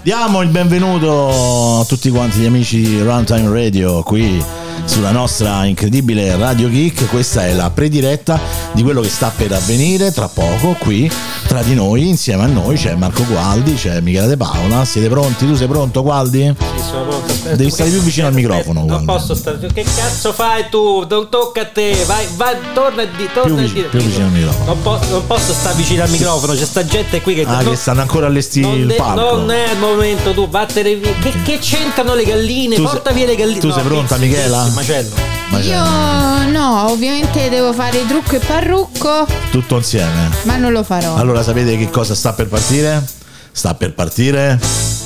Diamo il benvenuto a tutti quanti gli amici di Runtime Radio qui sulla nostra incredibile Radio Geek. Questa è la prediretta di quello che sta per avvenire tra poco qui tra di noi. Insieme a noi c'è Marco Gualdi, c'è Michele De Paola. Siete pronti? Tu sei pronto, Gualdi? Sì, sono pronto. Aspetta, devi stare più vicino al microfono. Non posso stare. Che cazzo fai tu? Non tocca a te. Vai, torna più vicino al microfono. Non posso stare vicino al microfono. C'è sta gente qui che che stanno ancora a allestire il palco. Non è il momento, tu vattene via. Che c'entrano le galline? Porta via le galline. Tu sei pronta, Michela? Macello. Io no, ovviamente devo fare trucco e parrucco. Tutto insieme. Ma non lo farò. Allora sapete che cosa sta per partire? Sta per partire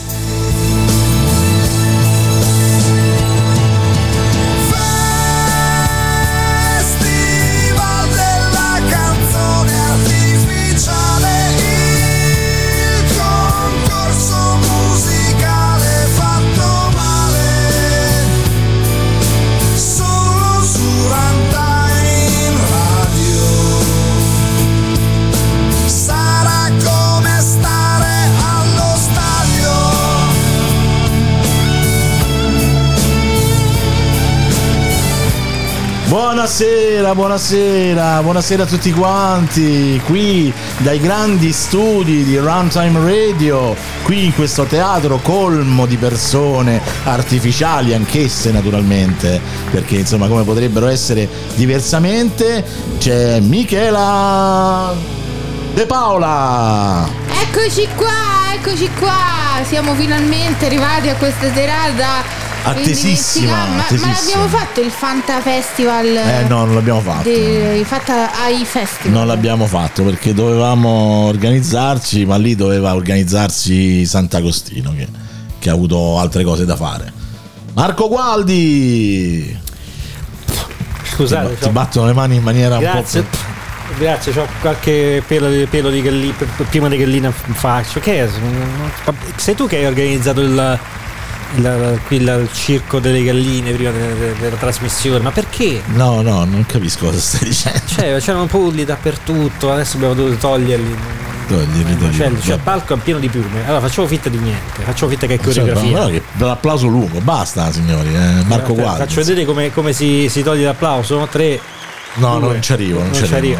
Buonasera a tutti quanti, qui dai grandi studi di Runtime Radio, qui in questo teatro colmo di persone artificiali, anch'esse naturalmente, perché insomma come potrebbero essere diversamente, c'è Michela De Paola. Eccoci qua, siamo finalmente arrivati a questa serata attesissima. Ma l'abbiamo fatto il Fanta Festival? No, non l'abbiamo fatto. Ai Festival. Non l'abbiamo fatto perché dovevamo organizzarci, ma lì doveva organizzarsi Sant'Agostino che ha avuto altre cose da fare. Marco Gualdi. Scusate, ti battono le mani in maniera grazie. un po'. Grazie, c'ho qualche pelo di gallina, prima di gallina in faccia. Che è? Sei tu che hai organizzato il circo delle galline prima della trasmissione, ma perché? No, non capisco cosa stai dicendo. C'erano polli dappertutto, adesso abbiamo dovuto toglierli. Cioè, il palco è pieno di piume. Allora facciamo finta di niente, facciamo finta che è coreografia. Che l'applauso lungo, basta signori. Marco Gualdi. Faccio vedere come si toglie l'applauso, 3. No, non ci arrivo. Faccio io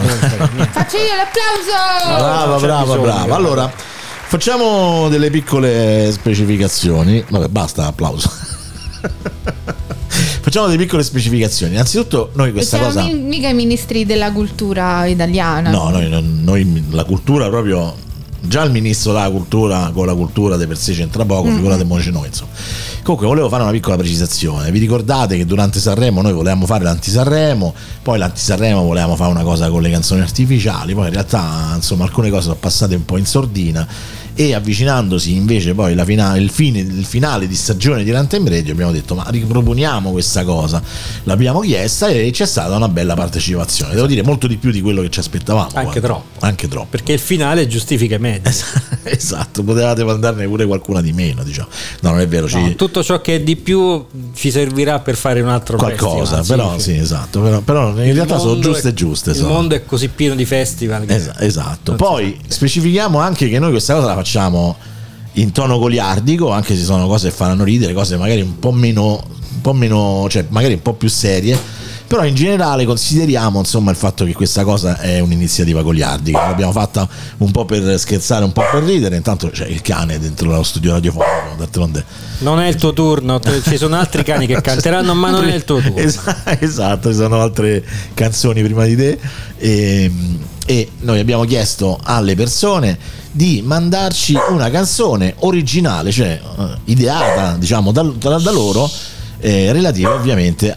l'applauso. Brava. Allora, facciamo delle piccole specificazioni. Vabbè, basta applauso. Facciamo delle piccole specificazioni. Innanzitutto, noi questa cosa. Mica i ministri della cultura italiana. No, noi la cultura proprio. Già il ministro della cultura con la cultura di per sé c'entra poco, figurate noi, insomma. Comunque volevo fare una piccola precisazione. Vi ricordate che durante Sanremo noi volevamo fare l'anti-Sanremo, poi l'anti-Sanremo volevamo fare una cosa con le canzoni artificiali, poi in realtà insomma alcune cose sono passate un po' in sordina e avvicinandosi invece poi il finale di stagione di Runtime Radio abbiamo detto ma riproponiamo questa cosa, l'abbiamo chiesta e c'è stata una bella partecipazione, devo dire molto di più di quello che ci aspettavamo, anche troppo, perché il finale giustifica i mezzi. Esatto, potevate mandarne pure qualcuna di meno, diciamo. No, non è vero, tutto ciò che è di più ci servirà per fare un altro qualcosa, festival, sì, esatto, però in realtà sono giuste. Il mondo è così pieno di festival esatto. Poi specifichiamo anche che noi questa cosa la facciamo in tono goliardico, anche se sono cose che faranno ridere, cose magari un po' meno, cioè magari un po' più serie, però in generale consideriamo insomma il fatto che questa cosa è un'iniziativa goliardica, l'abbiamo fatta un po' per scherzare, un po' per ridere, intanto c'è il cane dentro lo studio radiofonico, d'altronde non è il tuo turno, ci sono altri cani che canteranno ma non è il tuo turno. Esatto, ci sono altre canzoni prima di te e noi abbiamo chiesto alle persone di mandarci una canzone originale, cioè ideata diciamo da loro, relativa ovviamente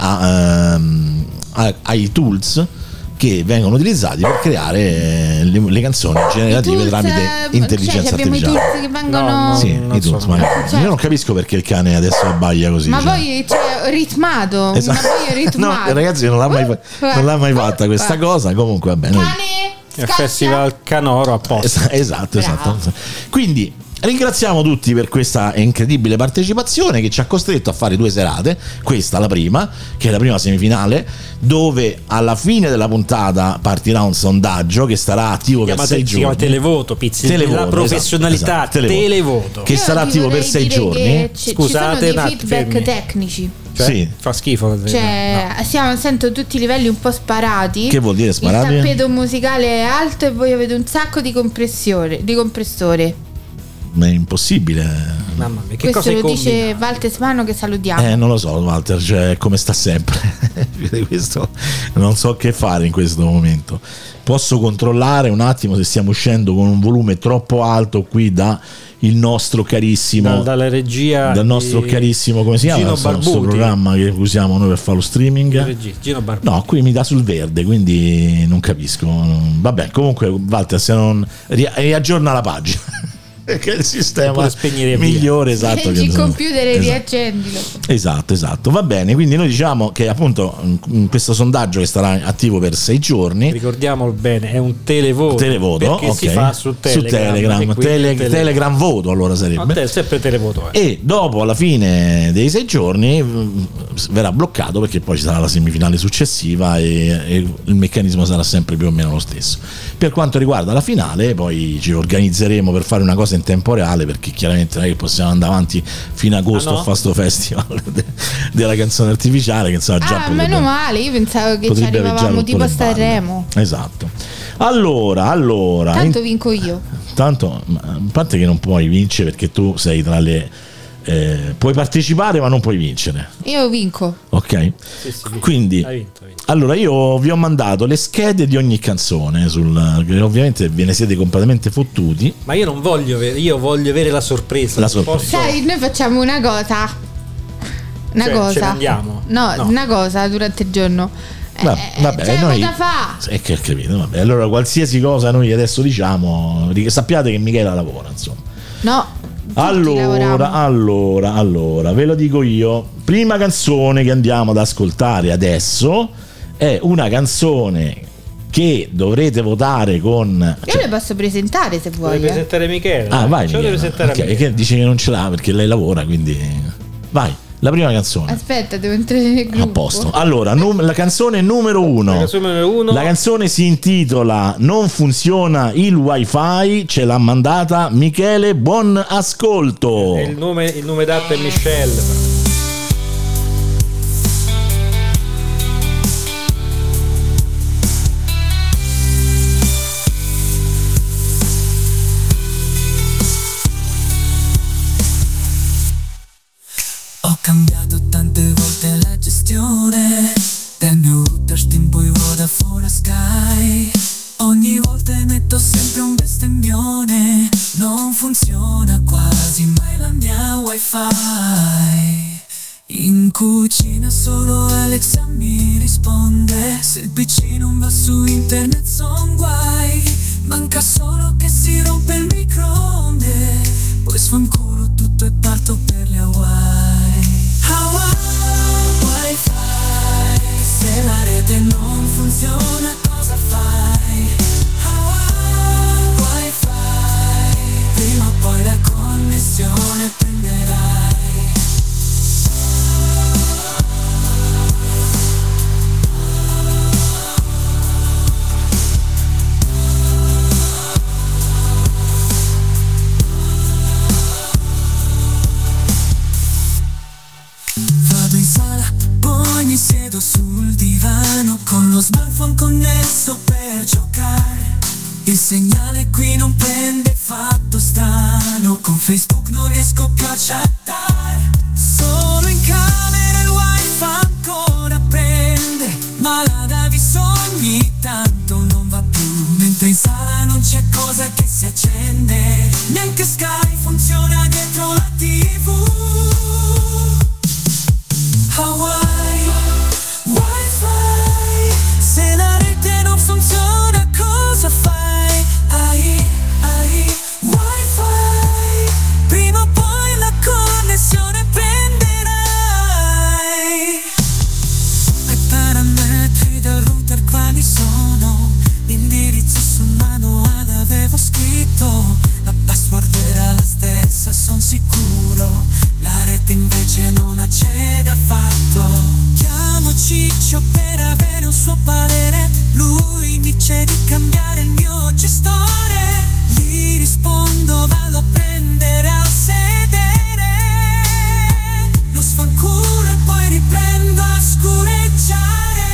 ai tools che vengono utilizzati per creare le canzoni generative tramite intelligenza artificiale. Abbiamo i tools che vengono i tools, ma io non capisco perché il cane adesso abbaglia così. Ma poi ritmato. Esatto. No, ragazzi, non l'ha mai fatta questa cosa. Comunque vabbè, cane il festival canoro apposta. Esatto. Quindi Ringraziamo tutti per questa incredibile partecipazione che ci ha costretto a fare 2 serate, questa la prima, che è la prima semifinale, dove alla fine della puntata partirà un sondaggio che starà attivo per 6 giorni. Si chiama televoto, Pizzi, televoto, la professionalità, esatto, televoto. Che sarà attivo per 6 giorni. Scusate, ci sono dei feedback tecnici. Cioè, sì. Fa schifo. Sento tutti i livelli un po' sparati. Che vuol dire sparati? Il tappeto musicale è alto e voi avete un sacco di compressore. Ma è impossibile. Mamma mia, che questo cosa lo dice Walter Smano, che salutiamo. Non lo so, Walter, cioè, come sta sempre. Questo non so che fare in questo momento. Posso controllare un attimo se stiamo uscendo con un volume troppo alto qui da il nostro carissimo dalla regia, dal nostro carissimo, come si chiama il nostro programma che usiamo noi per fare lo streaming? Gino Barbuti. No, qui mi dà sul verde, quindi non capisco. Vabbè, comunque Walter, se non riaggiorna la pagina. Che è il sistema migliore, esatto, il computer e riaccendilo. Esatto, va bene. Quindi noi diciamo che appunto in questo sondaggio che sarà attivo per 6 giorni, ricordiamolo bene, è un televoto perché okay, si fa su Telegram, Telegram voto, allora sarebbe sempre televoto e dopo alla fine dei 6 giorni verrà bloccato, perché poi ci sarà la semifinale successiva e il meccanismo sarà sempre più o meno lo stesso. Per quanto riguarda la finale, poi ci organizzeremo per fare una cosa in tempo reale, perché chiaramente non è che possiamo andare avanti fino a agosto a fare sto festival della canzone artificiale, che insomma già meno male, io pensavo che ci arrivavamo tipo a Sanremo. Esatto. Allora tanto vinco io, tanto, a parte che non puoi vincere perché tu sei tra le puoi partecipare ma non puoi vincere. Io vinco. Ok, sì, quindi hai vinto. Allora io vi ho mandato le schede di ogni canzone che ovviamente ve ne siete completamente fottuti, ma io non voglio io voglio avere la sorpresa. Sai, noi facciamo una cosa ce ne andiamo? No, una cosa durante il giorno. Vabbè, noi da fa. Che capito, vabbè. Allora qualsiasi cosa noi adesso diciamo, sappiate che Michela lavora, insomma. No. Allora, ve lo dico io. Prima canzone che andiamo ad ascoltare adesso è una canzone che dovrete votare con. Io le posso presentare se vuoi. Vuoi presentare Michela? Vai, Michela. Che dice che non ce l'ha perché lei lavora, quindi vai. La prima canzone. Aspetta, devo entrare nel gruppo. A posto. Allora, la canzone numero 1. La canzone si intitola Non funziona il wifi. Ce l'ha mandata Michele. Buon ascolto. Il nome dato è Michelle. Ho cambiato tante volte la gestione del mio router Stimpo e Vodafone Sky. Ogni volta emetto sempre un bestemmione. Non funziona quasi mai la mia wifi. In cucina solo Alexa mi risponde. Se il PC non va su internet son guai. Manca solo che si rompe il microonde. Poi sfanculo tutto e parto per le Hawaii. Wi-Fi, se la rete non funziona cosa fai? Wi-Fi, prima o poi la connessione prenderai. Vado in sala, poi mi siedo sul divano con lo smartphone connesso per giocare. Il segnale qui non prende, fatto strano. Con Facebook non riesco più a chattare. Solo in camera il wifi ancora prende, ma la Davis ogni tanto non va più. Mentre in sala non c'è cosa che si accende. Neanche Sky funziona dietro la TV. Hawaii, Wi-Fi, se la rete non funziona cosa fai? Wi-Fi, prima o poi la connessione prenderai. I parametri del router quali sono? L'indirizzo sul manuale avevo scritto, la password era la stessa. fatto, la rete invece non accede affatto. Chiamo Ciccio per avere un suo parere, lui dice di cambiare il mio gestore. Gli rispondo, vado a prendere al sedere, lo sfanculo e poi riprendo a scureggiare.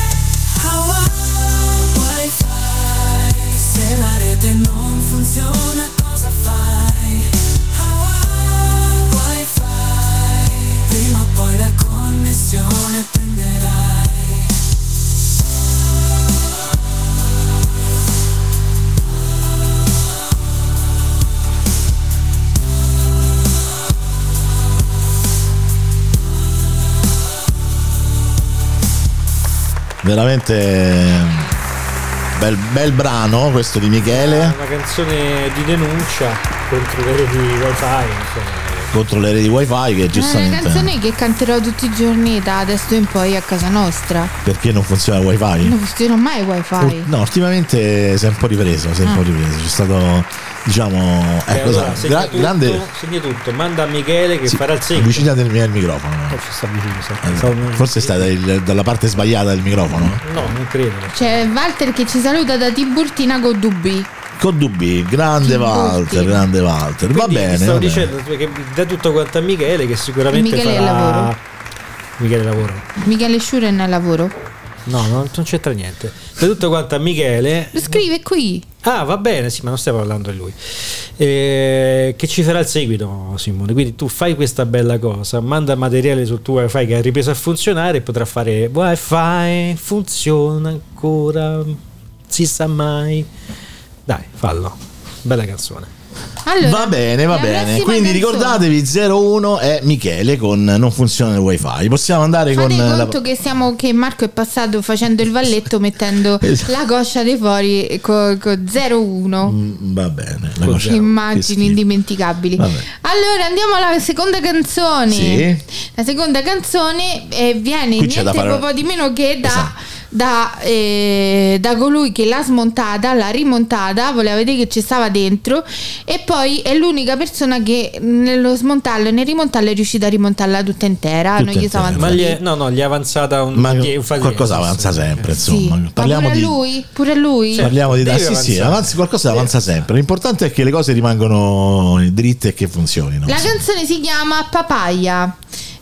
Wi-Fi, se la rete non funziona cosa fai? Wi-Fi, prima o poi la connessione prenderai. Veramente bel brano questo di Michele. Una canzone di denuncia contro le reti Wi-Fi, contro le reti Wi-Fi, che giustamente è una canzone che canterò tutti i giorni da adesso in poi a casa nostra. Perché non funziona il Wi-Fi? Non funziona mai il Wi-Fi. No, ultimamente si è un po' ripreso, c'è stato, diciamo, allora, grande. Segna tutto, manda a Michele che farà il seguito. Avvicinate il microfono. Ci sta vicino, forse stai dalla parte sbagliata del microfono. No, non credo. C'è Walter che ci saluta da Tiburtina con Dubbi. Con Dubbi, grande Walter. Quindi Va bene. Stavo dicendo che dà tutto quanto a Michele, che sicuramente Michele farà... lavoro. Michele lavoro. Michele Sciuren è lavoro. No, non c'entra niente. Da tutto quanto a Michele. Lo scrive qui. Ah, va bene, sì, ma non stiamo parlando di lui. Che ci farà il seguito, Simone. Quindi tu fai questa bella cosa, manda materiale sul tuo Wi-Fi che ha ripreso a funzionare e potrà fare Wi-Fi, funziona ancora, si sa mai. Dai, fallo. Bella canzone. Allora, va bene. Quindi canzone. ricordatevi, 01 è Michele con Non funziona il Wifi. Possiamo andare Fate con conto che Marco è passato facendo il valletto mettendo esatto. la coscia dei fori con 01. Va bene. Immagini indimenticabili. Allora andiamo alla seconda canzone. Sì. La seconda canzone viene qui niente po' di meno che esatto. da colui che l'ha smontata, l'ha rimontata, voleva vedere che ci stava dentro, e poi è l'unica persona che nello smontarlo e nel rimontarlo è riuscita a rimontarla tutta intera. Non gli sono ma gli è avanzata qualcosa avanza sempre, insomma. Sì. Parliamo pure lui. Parliamo di qualcosa avanza sempre. L'importante è che le cose rimangono dritte e che funzionino. La canzone si chiama Papaya.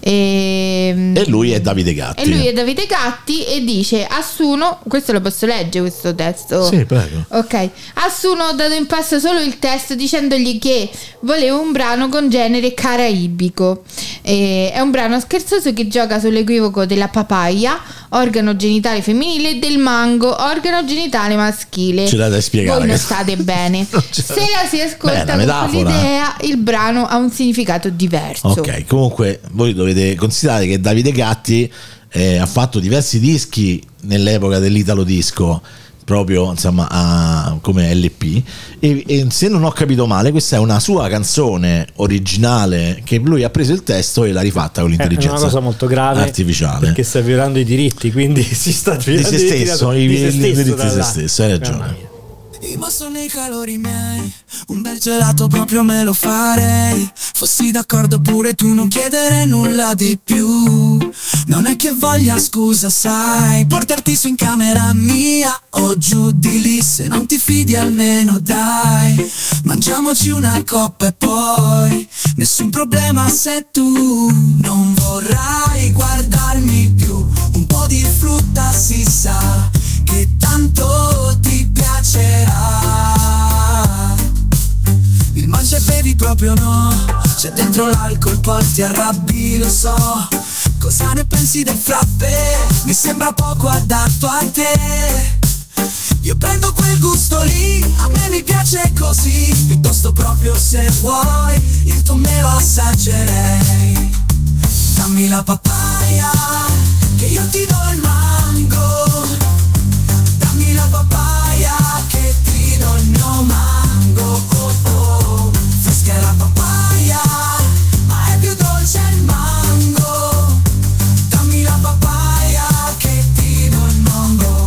E lui è Davide Gatti. E dice: Assuno, questo lo posso leggere questo testo? Sì, prego. Ok. Assuno ho dato in pasto solo il testo dicendogli che volevo un brano con genere caraibico. È un brano scherzoso che gioca sull'equivoco della papaya, organo genitale femminile, e del mango, organo genitale maschile. Ce l'hai da spiegare. Voi non state bene. Se la si ascolta con l'idea, il brano ha un significato diverso. Ok, comunque voi dovete considerare che Davide Gatti ha fatto diversi dischi nell'epoca dell'Italo Disco, proprio insomma come LP, e se non ho capito male questa è una sua canzone originale che lui ha preso il testo e l'ha rifatta con l'intelligenza artificiale. È una cosa molto grave artificiale, perché sta violando i diritti, quindi si sta violando di se stesso, i diritti di se stesso, hai ragione. Ma sono i calori miei, un bel gelato proprio me lo farei. Fossi d'accordo pure tu, non chiedere nulla di più. Non è che voglia scusa, sai, portarti su in camera mia o giù di lì. Se non ti fidi almeno dai, mangiamoci una coppa e poi nessun problema se tu non vorrai guardarmi più. Un po' di frutta si sa che tanto ti piacerà. Il mangia e bevi proprio no, c'è dentro l'alcol poi ti arrabbi, lo so. Cosa ne pensi del frappè? Mi sembra poco adatto a te. Io prendo quel gusto lì, a me mi piace così. Piuttosto proprio se vuoi, il tuo me lo assaggerei. Dammi la papaya, che io ti do il mango. Dammi la papaya, che ti do il mio mango. Oh oh, fresca è la papaya, ma è più dolce il mango. Dammi la papaya, che ti do il mango.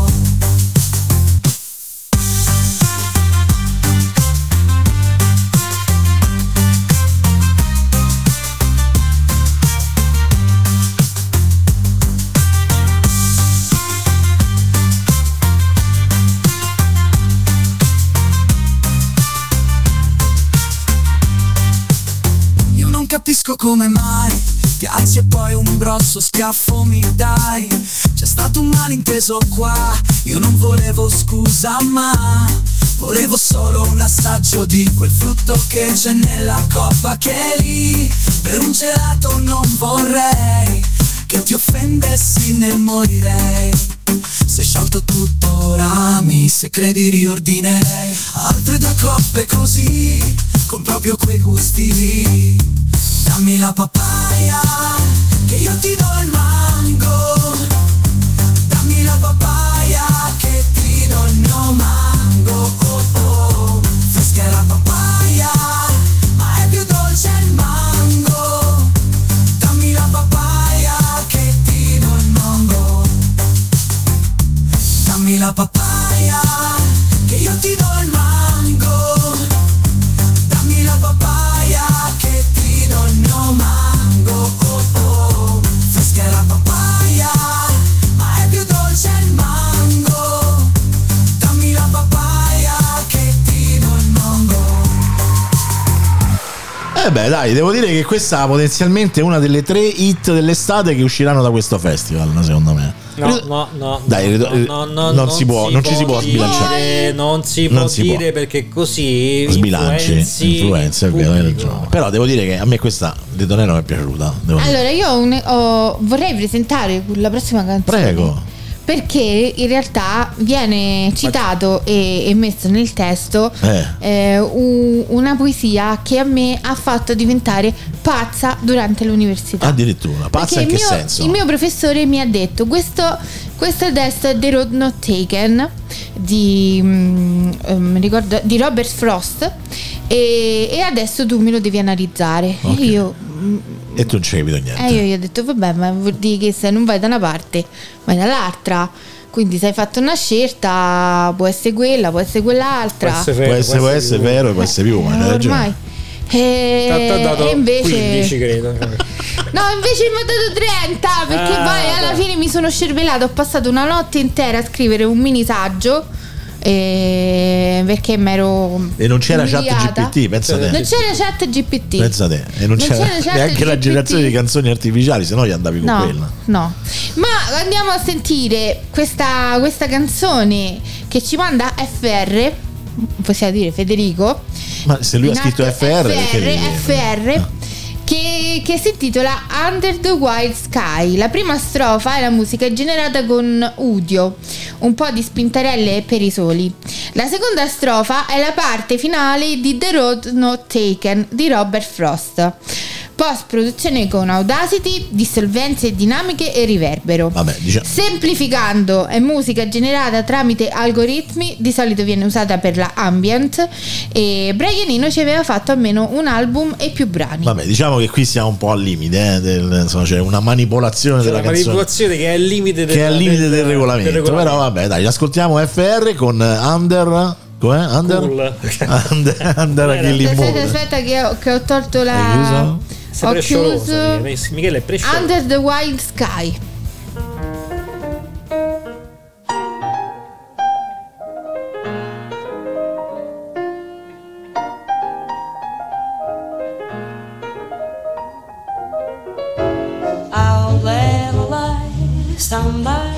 capisco come mai ti alzi e poi un grosso schiaffo mi dai. C'è stato un malinteso qua, io non volevo scusa ma volevo solo un assaggio di quel frutto che c'è nella coppa che è lì. Per un gelato non vorrei che ti offendessi né morirei. Se sciolto tutto ora ami, se credi riordinerei altre 2 coppe così, con proprio quei gusti lì. Dammi la papaya, che io ti do il mango. Dammi la papaya, che ti do il no mango. Oh oh, fresca è la papaya, ma è più dolce il mango. Dammi la papaya, che ti do il mango. Dammi la papaya, che io ti do il mango. Dammi la papaya, che ti do il no mango. Oh oh, fresca è la papaya, ma è più dolce il mango. Dammi la papaya, che ti do il mango. Beh dai, devo dire che questa potenzialmente è una delle 3 hit dell'estate che usciranno da questo festival, secondo me. No, dai, non ci si può sbilanciare. Non si può dire perché così influenza, è vero, hai ragione. Però devo dire che a me questa di Tonello mi è piaciuta. Allora io vorrei presentare la prossima canzone. Prego. Perché in realtà viene citato e messo nel testo una poesia che a me ha fatto diventare pazza durante l'università. Addirittura, pazza in che senso? Il mio professore mi ha detto questo testo è The Road Not Taken di Robert Frost e adesso tu me lo devi analizzare. Okay. E tu non ci hai capito niente. Io gli ho detto vabbè, ma vuol dire che se non vai da una parte vai dall'altra, quindi se hai fatto una scelta può essere quella, può essere quell'altra, può essere vero, può essere più, ma ormai e invece 15 credo. No, invece mi ha dato 30 perché poi alla fine mi sono scervelato, ho passato una notte intera a scrivere un mini saggio perché mi ero e non c'era chat GPT, pensa te. Non c'era chat GPT, pensa te. E non c'era neanche la generazione di canzoni artificiali, se no gli andavi con quella. No, ma andiamo a sentire questa canzone che ci manda FR, possiamo dire Federico, ma se lui ha scritto FR che si intitola Under the Wild Sky. La prima strofa è la musica generata con Udio, un po' di spintarelle per i soli. La seconda strofa è la parte finale di The Road Not Taken di Robert Frost. Post produzione con Audacity, dissolvenze dinamiche e riverbero. Vabbè, diciamo. Semplificando, è musica generata tramite algoritmi, di solito viene usata per la ambient, e Brianino ci aveva fatto almeno un album e più brani. Vabbè, diciamo che qui siamo un po' al limite, insomma, c'è una manipolazione della canzone. Una manipolazione che è al limite del regolamento. Però vabbè, dai, ascoltiamo FR con Under. Com'è? Under Aspetta che ho tolto la. Ho chiuso. Michele è prescioso. Under the Wild Sky. I'll let a light stand by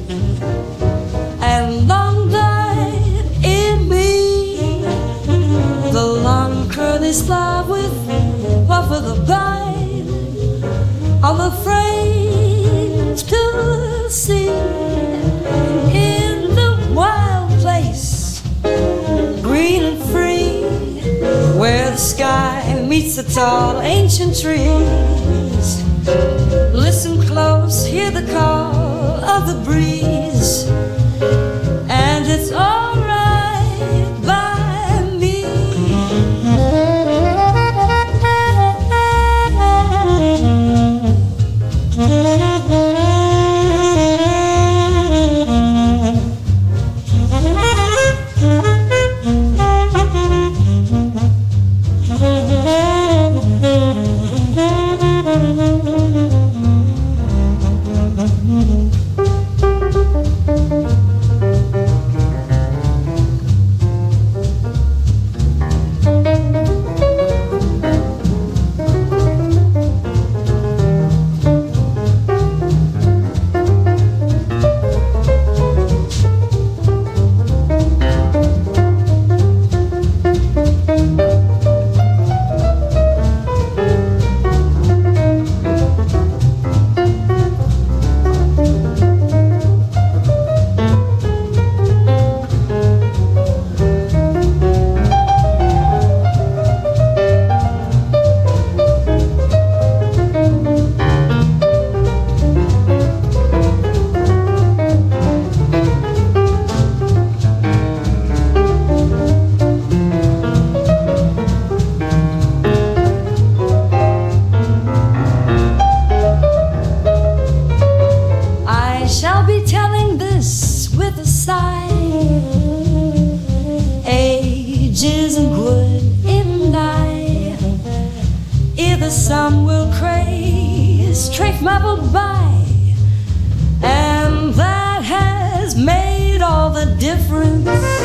and long light in me. The long curly slab with puff of the bite I'm afraid to see in the wild place, green and free, where the sky meets the tall ancient trees. Listen close, hear the call of the breeze, and it's all right by me. some will craze, straight marbled by, and that has made all the difference.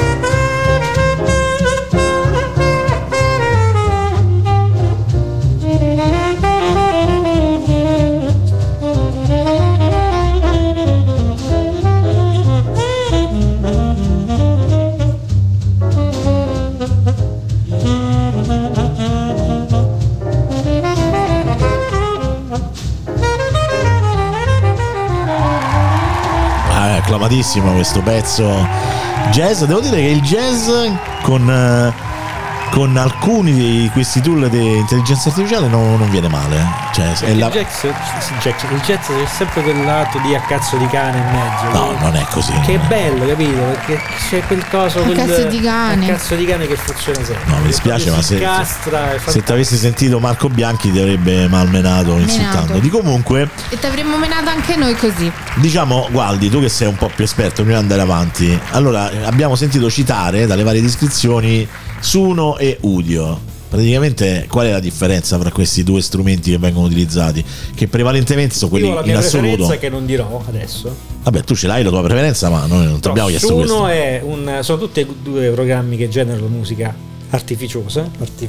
Acclamatissimo questo pezzo jazz. Devo dire che il jazz con alcuni di questi tool di intelligenza artificiale non viene male. Cioè, è il jazz è sempre quel lato di a cazzo di cane in mezzo. No, non è così. Che è bello, capito? Perché c'è quel coso a cazzo di cane. A cazzo di cane che funziona sempre. No, mi dispiace, ma se ti avessi sentito Marco Bianchi ti avrebbe malmenato insultando. Di comunque. E ti avremmo menato anche noi così. Diciamo, Gualdi, tu che sei un po' più esperto, prima di andare avanti. Allora, abbiamo sentito citare dalle varie descrizioni Suno e Udio. Praticamente qual è la differenza fra questi due strumenti che vengono utilizzati? Che prevalentemente sono quelli in assoluto. La preferenza che non dirò adesso. Vabbè, tu ce l'hai la tua preferenza, ma noi non ti abbiamo chiesto questo. Suno sono tutti e due programmi che generano musica artificiale,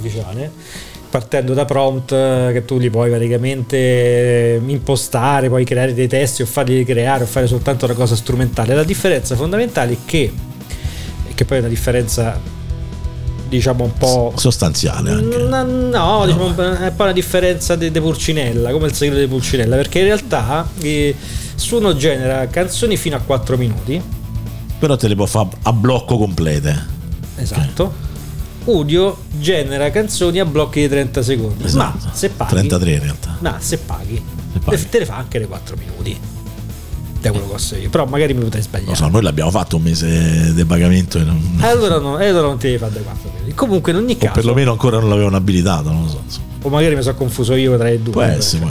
partendo da prompt che tu li puoi praticamente impostare, puoi creare dei testi o farli creare o fare soltanto una cosa strumentale. La differenza fondamentale è che poi è una differenza diciamo un po' sostanziale anche. No, diciamo è un po' una differenza di Pulcinella, come il segreto di Pulcinella, perché in realtà Suno genera canzoni fino a 4 minuti, però te le può fare a blocco complete. Esatto. Udio genera canzoni a blocchi di 30 secondi. Esatto. Ma se paghi 33 in realtà. Ma se paghi. Te le fa anche le 4 minuti. Da quello che so io, però magari mi potrei sbagliare. Non so, noi l'abbiamo fatto un mese di pagamento e non... allora non ti devi fare dai 4 minuti. Comunque in ogni caso, o perlomeno ancora non l'avevano abilitato, non lo so. O magari mi sono confuso io tra i due. Può essere.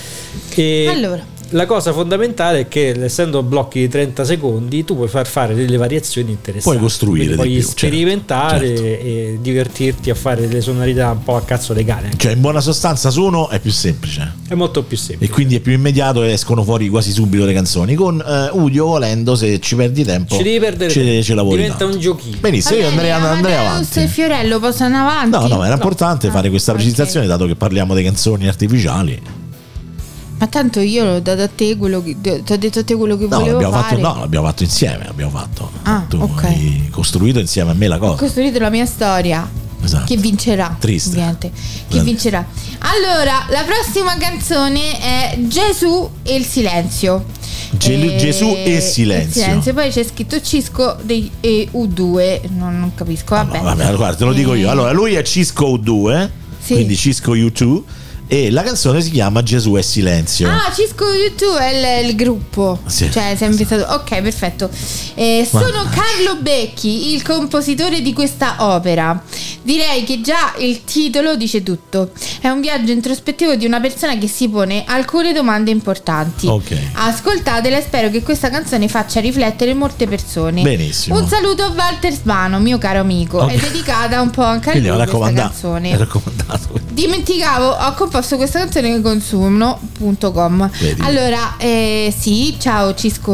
E allora, la cosa fondamentale è che essendo blocchi di 30 secondi tu puoi fare delle variazioni interessanti, puoi costruire, puoi sperimentare, certo. E divertirti a fare delle sonorità un po' a cazzo dei cane. Cioè in buona sostanza Suno è più semplice, è molto più semplice e quindi è più immediato e escono fuori quasi subito le canzoni. Con Udio, volendo, se ci perdi tempo ci devi perdere ce lavori diventa tanto. Un giochino. Benissimo, io andrei avanti. E Fiorello possono avanti? No, era importante fare questa precisazione, dato che parliamo di canzoni artificiali. Ma tanto io l'ho dato a te quello che ti ho detto a te quello che volevo fare. L'abbiamo fatto insieme, tu ok. Hai costruito insieme a me la cosa. Ho costruito la mia storia. Esatto. Che vincerà. Triste. Ovviamente. Chi vincerà. Allora, la prossima canzone è Gesù e il silenzio. Gesù e silenzio. Poi c'è scritto Cisco dei U2. Non capisco. Vabbè. Vabbè, guarda, te lo dico io. Allora, lui è Cisco U2, sì. Quindi Cisco U2. E la canzone si chiama Gesù e silenzio. Cisco U2 è il gruppo. Sì, cioè sei invitato. Ok, perfetto. Sono Carlo Becchi, il compositore di questa opera. Direi che già il titolo dice tutto. È un viaggio introspettivo di una persona che si pone alcune domande importanti. Ok. Ascoltatela e spero che questa canzone faccia riflettere molte persone. Benissimo. Un saluto a Walter Svano, mio caro amico. Okay. È dedicata un po' anche a lui questa canzone. È raccomandato. Dimenticavo, ho composto questa canzone con suno.com. Allora, sì, ciao Cisco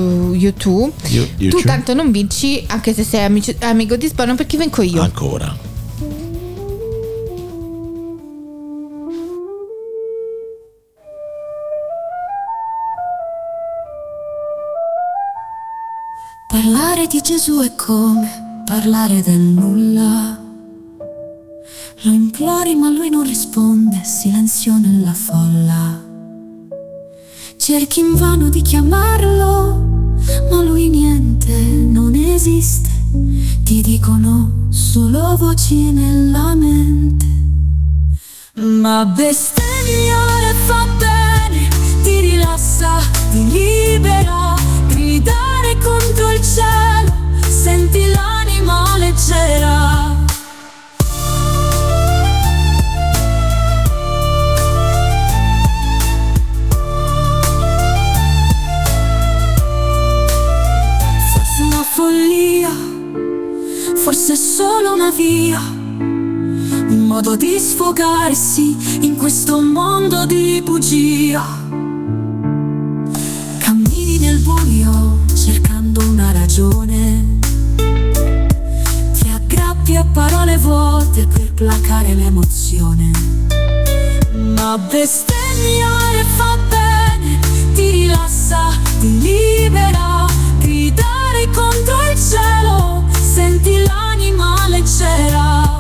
U2. Tu tanto non vinci, anche se sei amico di Svano, perché vengo io. Ancora. Parlare di Gesù è come parlare del nulla. Lo implori ma lui non risponde, silenzio nella folla. Cerchi invano di chiamarlo, ma lui niente, non esiste. Ti dicono solo voci nella mente. Ma bestemmiare fa bene, ti rilassa, ti libera. Gridare contro il cielo, senti l'anima leggera. Forse una follia, forse solo una via, ma modo di sfogarsi in questo mondo di bugia. Cammini nel buio cercando una ragione, ti aggrappi a parole vuote per placare l'emozione. Ma bestemmiare fa bene, ti rilassa, ti libera. Gridare contro il cielo, senti l'anima leggera.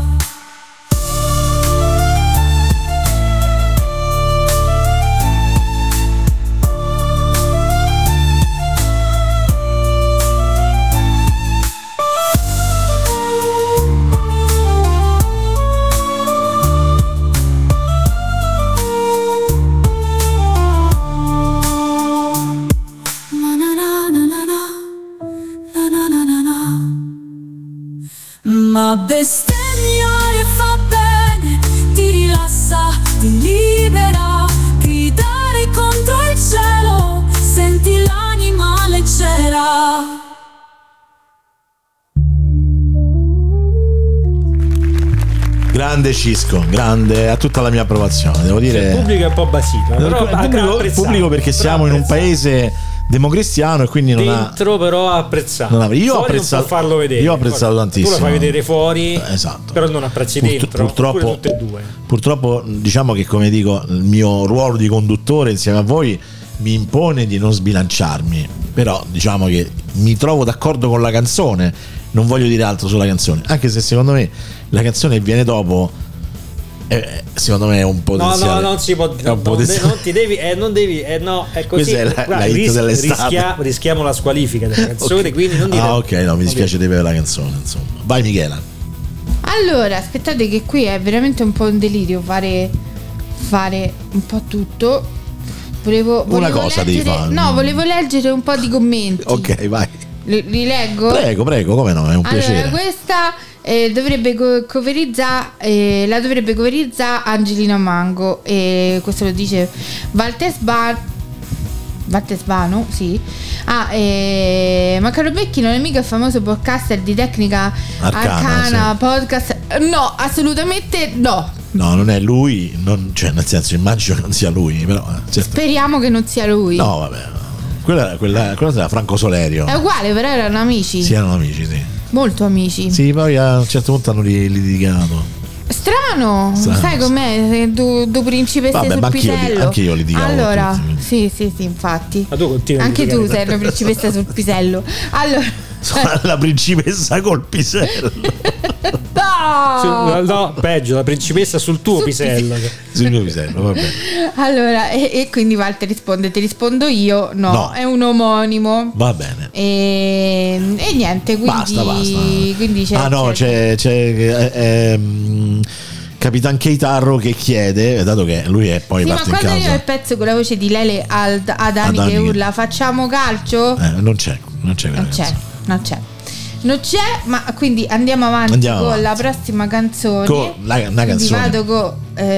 Ma bestemmiare fa bene, ti rilassa, ti libera. Gridare contro il cielo, senti l'anima leggera. Grande Cisco, grande, ha tutta la mia approvazione, devo dire. Il pubblico è un po' basito, però il pubblico perché siamo in un paese democristiano e quindi non dentro ha, però ha apprezzato. Io ho fuori apprezzato, non può farlo vedere. Io ho apprezzato tantissimo. Tu lo fai vedere fuori, esatto. Però non apprezzi dentro. Purtroppo, tutte e due. Purtroppo, diciamo che, come dico, il mio ruolo di conduttore insieme a voi mi impone di non sbilanciarmi. Però diciamo che mi trovo d'accordo con la canzone. Non voglio dire altro sulla canzone, anche se secondo me la canzone viene dopo. Secondo me è un potenziale. No, non si può. Non ti devi. Non devi. No, è così. Questa è la hit dell'estate. Rischiamo la squalifica della canzone. Okay. Quindi non dire. Ok, no, mi dispiace di per la canzone. Insomma, vai, Michela. Allora, aspettate, che qui è veramente un po' un delirio fare un po' tutto. Volevo una cosa leggere, devi fare. No, volevo leggere un po' di commenti. Ok, vai. Li leggo? Prego, come no, è un piacere. Allora, questa dovrebbe coverizzare la dovrebbe coverizzare Angelina Mango, e questo lo dice Valtesbano, sì. Ma Carlo Becchi non è mica il famoso podcaster di tecnica arcana sì. Podcast. No, assolutamente no. No, non è lui, cioè nel senso immagino che non sia lui, però certo. Speriamo che non sia lui. No, vabbè. Quella era Franco Solerio. È uguale, però erano amici. Sì, erano amici, sì. Molto amici. Sì, poi a un certo punto hanno litigato. Strano. Sai com'è? Tu principessa sul pisello. Anche io litigavo. Allora, tutti, sì, infatti. Ma tu continui. Anche tu sei una principessa sul pisello. Allora. Sono la principessa col pisello. No, peggio, la principessa sul tuo pisello. Sul mio pisello, va bene. Allora, e quindi Walter risponde, ti rispondo io, no, è un omonimo. Va bene. E niente, quindi basta. Quindi c'è Capitan Keitarro che chiede, dato che lui è poi sì, parte in ma causa. quando arriva il pezzo con la voce di Lele Adami che urla facciamo calcio? Non c'è. Non c'è, ma quindi andiamo avanti con la prossima canzone. Una canzone. Vado con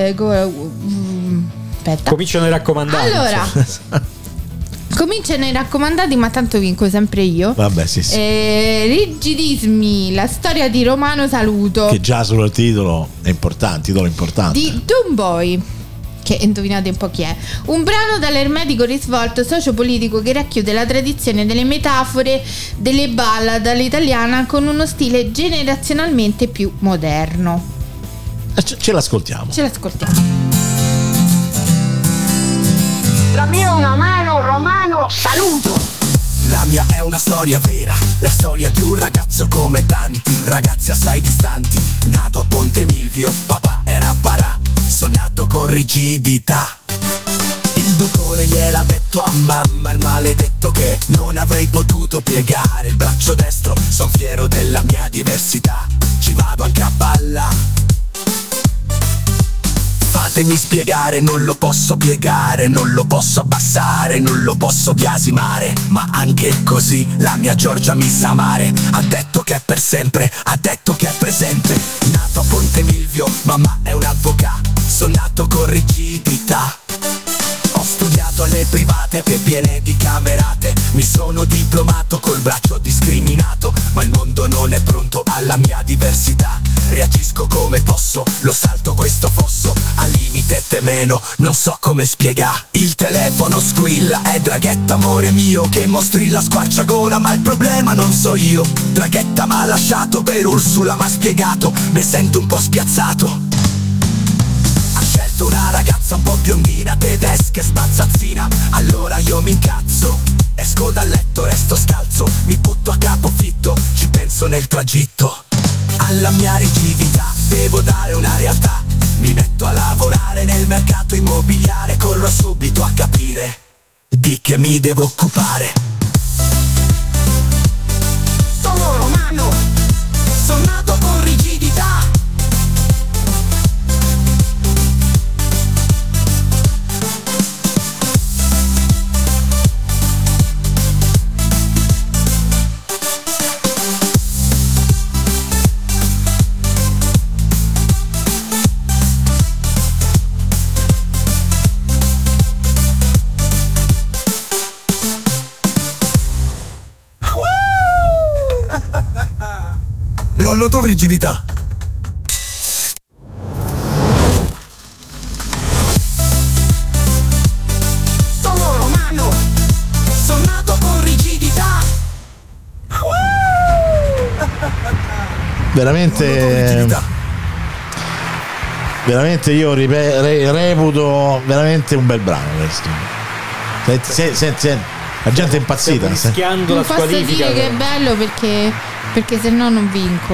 aspetta. Cominciano i raccomandati. Allora, cominciano i raccomandati, ma tanto vinco sempre io. Vabbè, sì. Rigidismi, la storia di Romano Saluto. Che già solo il titolo è importante, di Doom Boy. Che indovinate un po' chi è. Un brano dall'ermetico risvolto sociopolitico che racchiude la tradizione delle metafore delle ballad all'italiana con uno stile generazionalmente più moderno. Ce l'ascoltiamo. La mia è una mano, Romano Saluto. La mia è una storia vera, la storia di un ragazzo come tanti ragazzi assai distanti. Nato a Ponte Milvio, papà era barà, sognato con rigidità. Il dottore gliel'ha detto a mamma, il maledetto, che non avrei potuto piegare il braccio destro. Son fiero della mia diversità, ci vado anche a balla. Fatemi spiegare, non lo posso piegare, non lo posso abbassare, non lo posso biasimare. Ma anche così la mia Giorgia mi sa amare. Ha detto che è per sempre, ha detto che è presente. Nato a Ponte Milvio, mamma è un avvocato, sono nato con rigidità. Ho studiato alle strutture private piene di camerate. Mi sono diplomato col braccio discriminato, ma il mondo non è pronto alla mia diversità. Reagisco come posso, lo salto questo fosso, al limite temeno, non so come spiegare. Il telefono squilla, è Draghetta amore mio che mostrilla squarciagola, ma il problema non so io. Draghetta m'ha lasciato, per Ursula m'ha spiegato, mi sento un po' spiazzato. Ha scelto una ragazza un po' biondina, tedesca e spazzazzina, allora io mi incazzo, esco dal letto, resto scalzo, mi butto a capofitto, ci penso nel tragitto. Alla mia rigidità devo dare una realtà, mi metto a lavorare nel mercato immobiliare, corro subito a capire di che mi devo occupare. Sono romano, sono nato con rigidità. Non noto rigidità. Sono romano, sono nato con rigidità. Veramente io reputo veramente un bel brano questo. Senti, la gente è impazzita. Rischiando la Non posso squalifica. dire che è bello perché se no non vinco.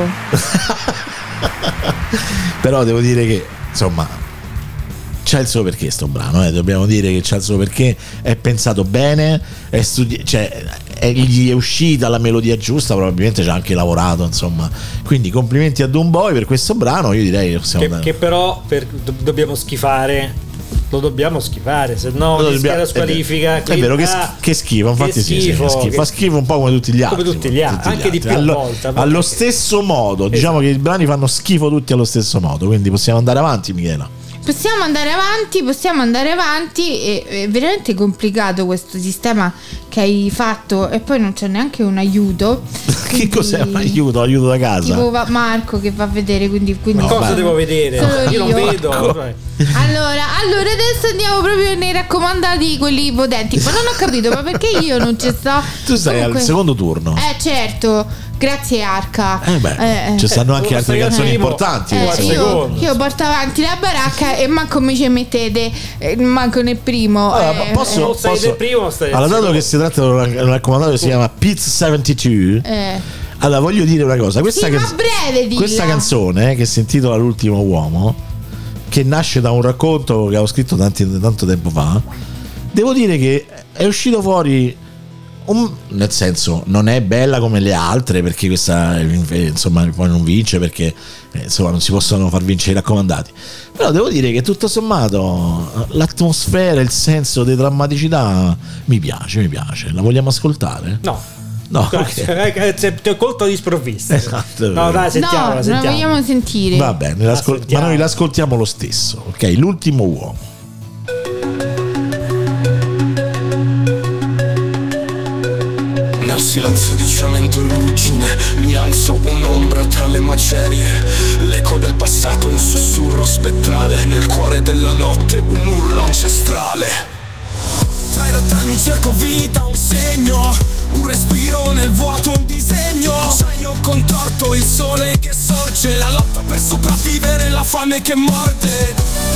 Però devo dire che insomma c'è il suo perché sto brano, dobbiamo dire che c'è il suo perché, è pensato bene, gli è uscita la melodia giusta, probabilmente ci ha anche lavorato, insomma. Quindi complimenti a Doom Boy per questo brano, io direi che possiamo che però dobbiamo schifare. Lo dobbiamo schifare, se no rischia la squalifica. È vero che schifo, infatti fa schifo un po' come tutti gli altri. Come tutti gli altri, anche di più a volte. Allo stesso modo, diciamo che i brani fanno schifo tutti allo stesso modo, quindi possiamo andare avanti, Michela. Possiamo andare avanti, è veramente complicato questo sistema che hai fatto e poi non c'è neanche un aiuto. Che cos'è un aiuto? Aiuto da casa? Tipo Marco che va a vedere, quindi Ma cosa devo vedere? Solo io non vedo. Allora adesso andiamo proprio nei raccomandati, quelli potenti. Ma non ho capito, ma perché io non ci sto? Tu stai al secondo turno. Certo, grazie Arca. Ci stanno anche altre canzoni primo, importanti. Io porto avanti la baracca e manco mi ci mettete, manco nel primo. Posso? Del primo, allora, dato che si tratta di un raccomandato che si chiama Pizza 72, allora voglio dire una cosa. Questa canzone che si intitola L'ultimo uomo, che nasce da un racconto che avevo scritto tanto tempo fa, devo dire che è uscito fuori nel senso, non è bella come le altre, perché questa insomma poi non vince, perché insomma non si possono far vincere i raccomandati, però devo dire che tutto sommato l'atmosfera, il senso di drammaticità mi piace. La vogliamo ascoltare? No, okay. Ti ho colto di sprovvista. Esatto. No, dai, sentiamola. Non la vogliamo sentire. Va bene, ma noi l'ascoltiamo lo stesso. Ok, L'ultimo uomo. Nel silenzio di cemento e ruggine mi alzo un'ombra tra le macerie, l'eco del passato, un sussurro spettrale, nel cuore della notte un urlo ancestrale. Tra i lontani cerco vita, un segno, un respiro nel vuoto, un disegno, l'acciaio contorto, il sole che sorge, la lotta per sopravvivere, la fame che morde.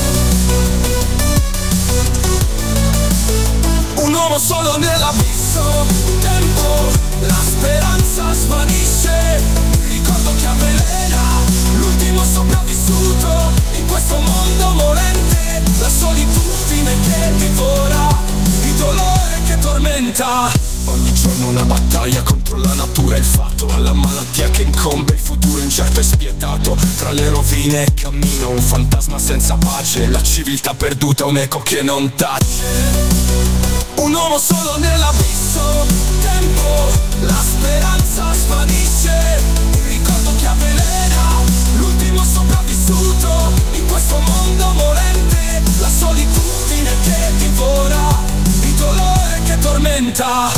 Un uomo solo nell'abisso, tempo, la speranza svanisce, ricordo che avvelena, l'ultimo sopravvissuto in questo mondo morente, la solitudine che divora, il dolore che tormenta. Ogni giorno una battaglia contro la natura e il fatto, alla malattia che incombe, il futuro incerto e spietato, tra le rovine cammino, un fantasma senza pace, la civiltà perduta, un eco che non tace. Un uomo solo nell'abisso, tempo, la speranza svanisce, il ricordo che avvelena, l'ultimo sopravvissuto in questo mondo morente, la solitudine che divora, il dolore che tormenta.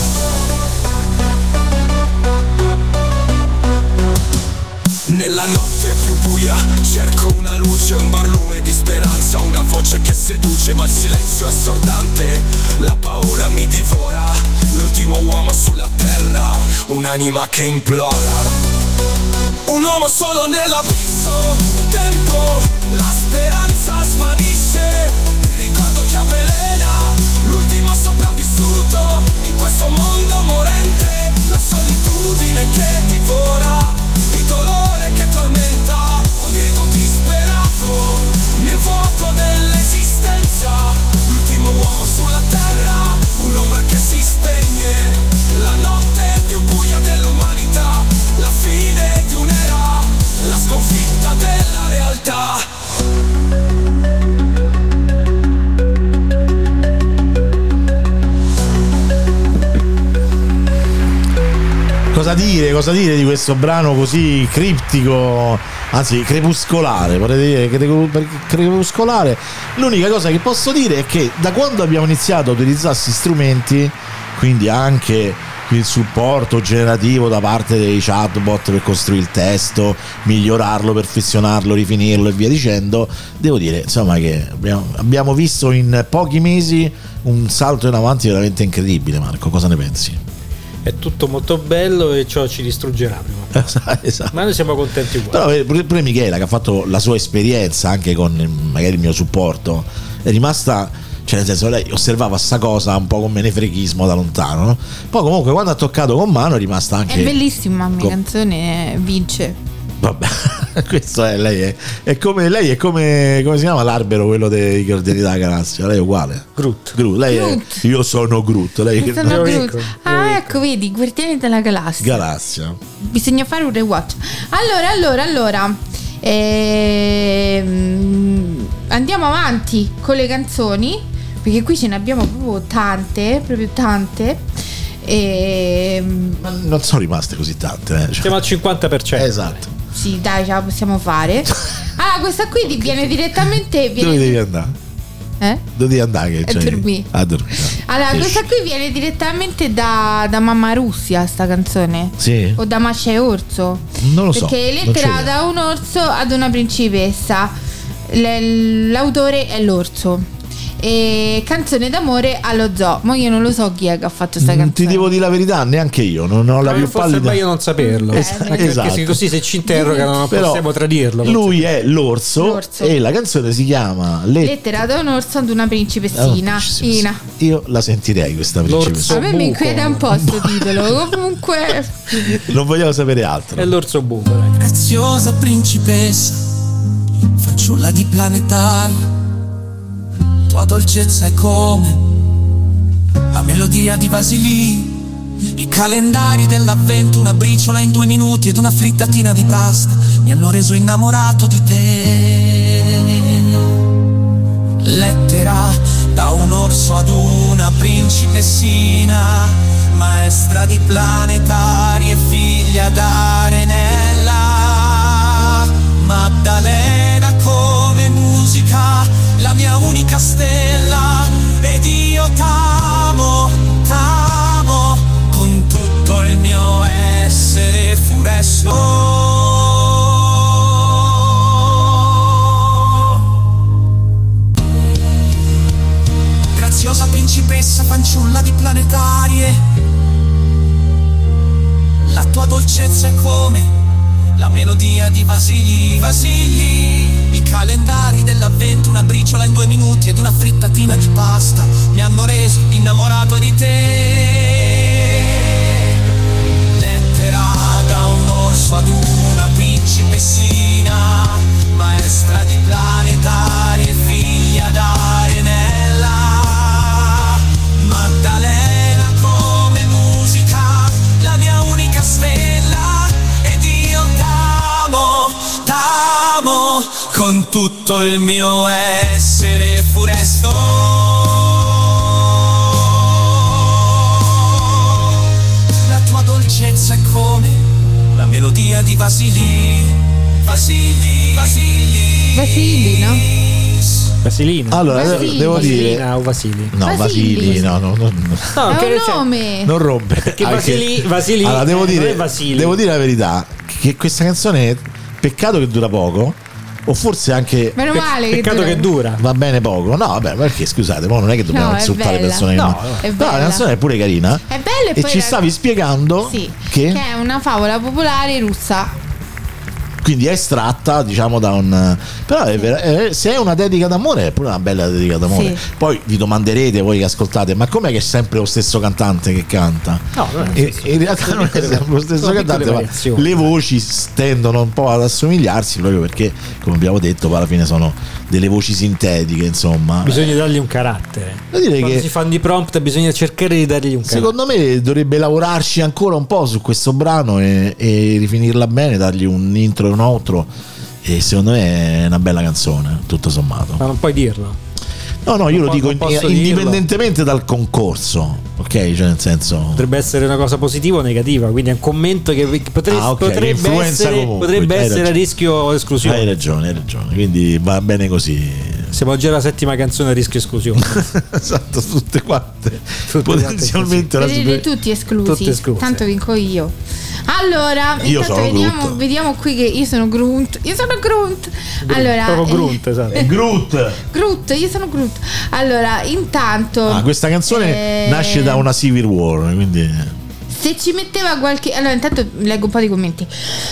Nella notte più buia cerco una luce, un barlume di speranza, una voce che seduce, ma il silenzio è assordante. La paura mi divora, l'ultimo uomo sulla terra, un'anima che implora. Un uomo solo nell'abisso, tempo, la speranza svanisce. Il ricordo che avvelena, l'ultimo sopravvissuto in questo mondo morente. La solitudine che divora, il dolore che tormenta, un grido disperato nel vuoto dell'esistenza. L'ultimo uomo sulla terra, un'ombra che si spegne. La notte più buia dell'umanità, la fine di un'era, la sconfitta della realtà. Cosa dire di questo brano così criptico, anzi crepuscolare, vorrei dire crepuscolare. L'unica cosa che posso dire è che da quando abbiamo iniziato a utilizzare questi strumenti, quindi anche il supporto generativo da parte dei chatbot per costruire il testo, migliorarlo, perfezionarlo, rifinirlo e via dicendo, devo dire insomma che abbiamo visto in pochi mesi un salto in avanti veramente incredibile. Marco, cosa ne pensi? È tutto molto bello e ciò ci distruggerà prima. Esatto. Ma noi siamo contenti uguali. Però pure Michela, che ha fatto la sua esperienza anche con magari il mio supporto, è rimasta, cioè nel senso, lei osservava sta cosa un po' con menefreghismo da lontano, no? Poi comunque quando ha toccato con mano è rimasta anche... È bellissima, la mia canzone vince. Vabbè, questo è lei è come si chiama l'albero, quello dei Guardiani della Galassia? Lei è uguale. Groot. Lei Groot. Io sono Groot. Lei Io sono Groot. Ecco, vedi, Guardiani della Galassia. Bisogna fare un rewatch. Allora andiamo avanti con le canzoni, perché qui ce ne abbiamo proprio tante. Ma non sono rimaste così tante, Siamo al 50%. Esatto. Sì, dai, ce la possiamo fare. Questa qui ti viene direttamente. Dove devi andare? Dove devi andare? A dormire. Allora, questa qui viene direttamente da Mamma Russia, sta canzone. Sì. O da Mascia e Orso. Non lo so. Perché è lettera da un orso ad una principessa. L'autore è l'orso. E canzone d'amore allo zoo. Ma io non lo so chi è che ha fatto questa canzone. Ti devo dire la verità, neanche io. Non ho la più pallida. Forse è meglio non saperlo. Esatto. Così se ci interrogano non però possiamo tradirlo. Lui è l'orso e la canzone si chiama Lettera da un orso ad una principessina. Io la sentirei questa principessa. A me mi inquieta un po' sto titolo. Comunque non vogliamo sapere altro. È l'orso buco. Preziosa principessa, fanciulla di planetario, tua dolcezza è come la melodia di Vasilì. I calendari dell'avvento, una briciola in 2 minuti ed una frittatina di pasta mi hanno reso innamorato di te. Lettera da un orso ad una principessina, maestra di planetari e figlia d'Arenella. Maddalena come musica, la mia unica stella, ed io t'amo con tutto il mio essere furesto. Graziosa principessa, fanciulla di planetarie, la tua dolcezza è come la melodia di Vasilì. I calendari dell'avvento, una briciola in 2 minuti ed una frittatina di pasta mi hanno reso innamorato di te. Lettera da un orso ad una principessina, maestra di planetari e figlia d'Arenella. Maddalena come musica, la mia unica stella, ed io t'amo con tutto il mio essere furesto. La tua dolcezza è come la melodia di Vasilì, no? Vasilina. Allora, Vasili. devo dire. Vasilina o Vasili? No, Vasili. Vasili, no, No, È un cioè, nome. non rompe. Perché Anche- Vasili allora, devo non dire, è Vasili. devo dire la verità: che questa canzone, peccato che dura poco, o forse anche Meno male Peccato che dura. va bene poco. No, vabbè, perché scusate, ma non è che dobbiamo No, è insultare bella. persone che No, non- no. È No, bella. la canzone è pure carina. È bella e E poi ci stavi spiegando Sì, che è una favola popolare russa. quindi è estratta, diciamo, da un. Però se è una dedica d'amore, è pure una bella dedica d'amore. Sì. Poi vi domanderete voi che ascoltate, ma com'è che è sempre lo stesso cantante che canta? No, non è E in realtà non è sempre lo stesso sono cantante, piccole ma variazioni. le voci tendono un po' ad assomigliarsi, proprio perché, come abbiamo detto, poi alla fine sono delle voci sintetiche, insomma. Bisogna dargli un carattere. Devo dire Quando che si fanno di prompt bisogna cercare di dargli un carattere. secondo me dovrebbe lavorarci ancora un po' su questo brano e rifinirla bene, dargli un intro e un outro. E secondo me è una bella canzone, tutto sommato. Ma non puoi dirlo. No, io lo dico non posso indipendentemente dal concorso, ok? Cioè, nel senso. Potrebbe essere una cosa positiva o negativa, quindi è un commento che Ok, potrebbe influenza essere, comunque, potrebbe hai essere a ragione. rischio esclusione. Hai ragione. Quindi va bene così. Siamo già alla settima canzone a rischio esclusione. Esatto, tutte quante. Tutte Potenzialmente la Vedete super- tutti esclusi. Tutti esclusi. Tanto vinco io. Allora, Io intanto sono vediamo, Groot. vediamo qui che io sono Grunt. Allora, Proprio Grunt, esatto. È Groot. Groot, io sono Groot. Allora, intanto Questa canzone nasce da una Civil War, quindi. se ci metteva qualche. Allora, intanto leggo un po' di commenti.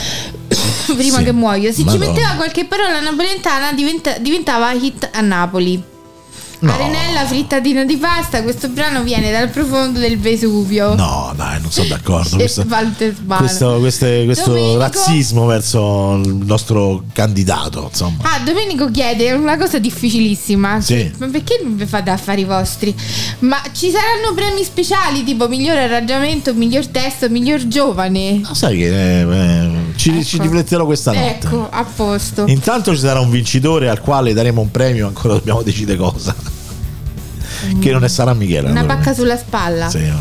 Prima Sì. che muoio, se Madonna. ci metteva qualche parola napoletana diventava hit a Napoli. No. Arenella, frittatina di pasta. Questo brano viene dal profondo del Vesuvio. No, dai, non sono d'accordo. Sì, Valtesmano. Questo Domenico- razzismo verso il nostro candidato, insomma. Domenico chiede una cosa difficilissima. Sì. Ma perché non vi fate affari vostri? Ma ci saranno premi speciali tipo miglior arrangiamento, miglior testo, miglior giovane? Ma sai che ci rifletterò questa notte. Ecco, a posto. Intanto ci sarà un vincitore al quale daremo un premio, ancora dobbiamo decidere cosa. Che non sarà Michele. Una naturalmente. pacca sulla spalla. Sì, vabbè.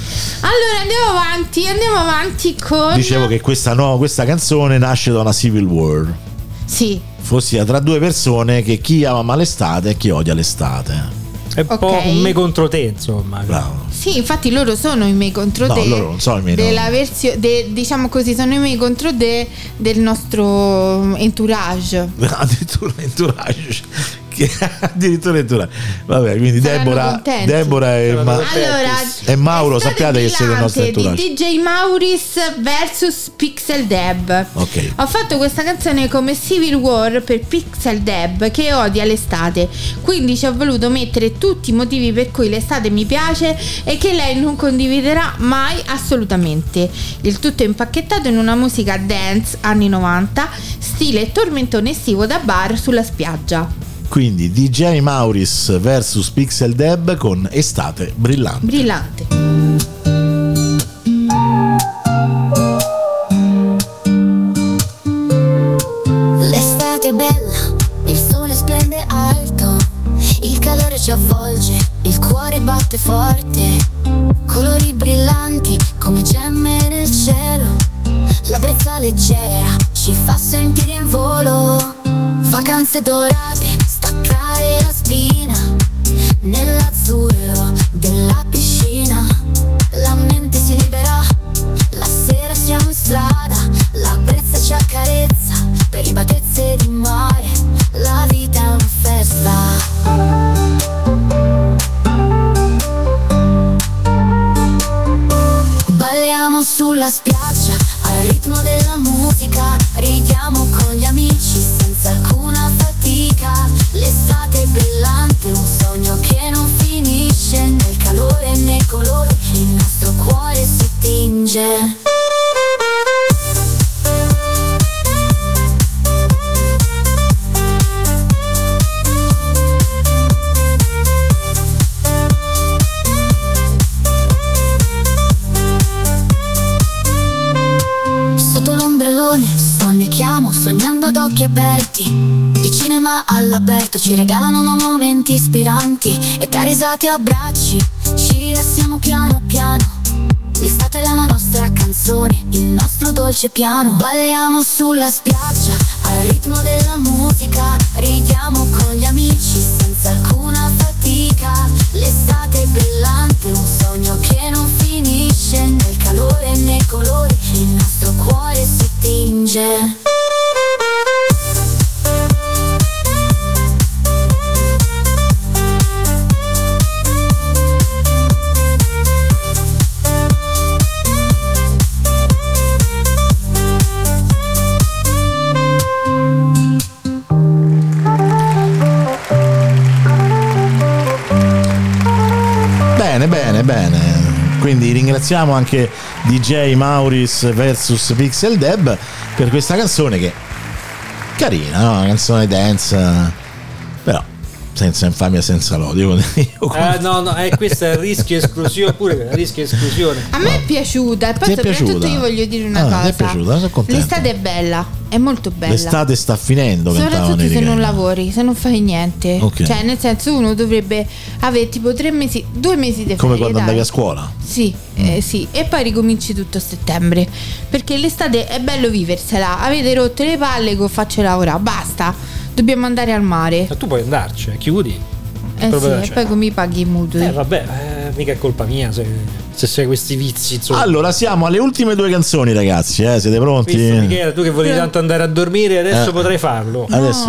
Allora andiamo avanti con. Dicevo che questa canzone nasce da una Civil War, Sì. ossia tra due persone che chi ama l'estate e chi odia l'estate. È un po' un me contro te, insomma. Bravo. Sì, infatti loro sono i miei contro No, te. loro non sono i miei, della no. versione, diciamo così, sono i miei contro te del nostro entourage. Addirittura entourage. Addirittura. Vabbè, quindi Saranno Deborah e, Allora, e Mauro, estate sappiate che siete il nostro brillante entourage. di DJ Maurice vs Pixel Deb. Ok. Ho fatto questa canzone come Civil War per Pixel Deb che odia l'estate, quindi ci ho voluto mettere tutti i motivi per cui l'estate mi piace e che lei non condividerà mai assolutamente. Il tutto impacchettato in una musica dance anni 90, stile tormentone estivo da bar sulla spiaggia. Quindi DJ Maurice vs Pixel Deb con Estate brillante. Brillante. L'estate è bella, il sole splende alto, il calore ci avvolge, il cuore batte forte, colori brillanti come gemme nel cielo, la brezza leggera ci fa sentire in volo, vacanze dorate, staccare la spina, nell'azzurro della piscina, la mente si libera, la sera siamo in strada, la brezza ci accarezza, per ribatezze di mare, la vita è una festa. Balliamo sulla spiaggia, al ritmo della musica, ridiamo con gli amici senza alcuna fatica. L'estate è brillante, un sogno che non finisce, nel calore e nei colori il nostro cuore si tinge. Sotto l'ombrellone sonnichiamo, sognando ad occhi aperti. Il cinema all'aperto ci regalano momenti ispiranti, e tra risate e abbracci ci rilassiamo piano piano. L'estate è la nostra canzone, il nostro dolce piano. Balliamo sulla spiaggia, al ritmo della musica, ridiamo con gli amici senza senza alcuna fatica. L'estate è brillante, un sogno che non finisce, né calore né colori, il nostro cuore si tinge. Bene. Quindi ringraziamo anche DJ Maurice vs Pixel Deb per questa canzone che carina, no? Una canzone dance, però senza infamia, senza l'odio. No, questo è il rischio esclusione, pure rischio esclusione. A me è piaciuta, e poi soprattutto io voglio dire una cosa. Mi è piaciuta, sono contento. L'estate è bella, è molto bella. L'estate sta finendo, soprattutto se non lavori, se non fai niente. Okay. Cioè, nel senso, uno dovrebbe avere tipo 2 mesi di ferie. Come quando andavi a scuola. Sì, sì, e poi ricominci tutto a settembre. Perché l'estate è bello viversela. Avete rotto le palle che faccio lavorare, basta. Dobbiamo andare al mare. Ma tu puoi andarci, chiudi. Sì, e poi come paghi i mutui? Vabbè, mica è colpa mia se sei questi vizi, insomma. Allora, siamo alle ultime 2 canzoni, ragazzi, siete pronti? Visto, Michele, tu che volevi tanto andare a dormire, adesso potrai farlo.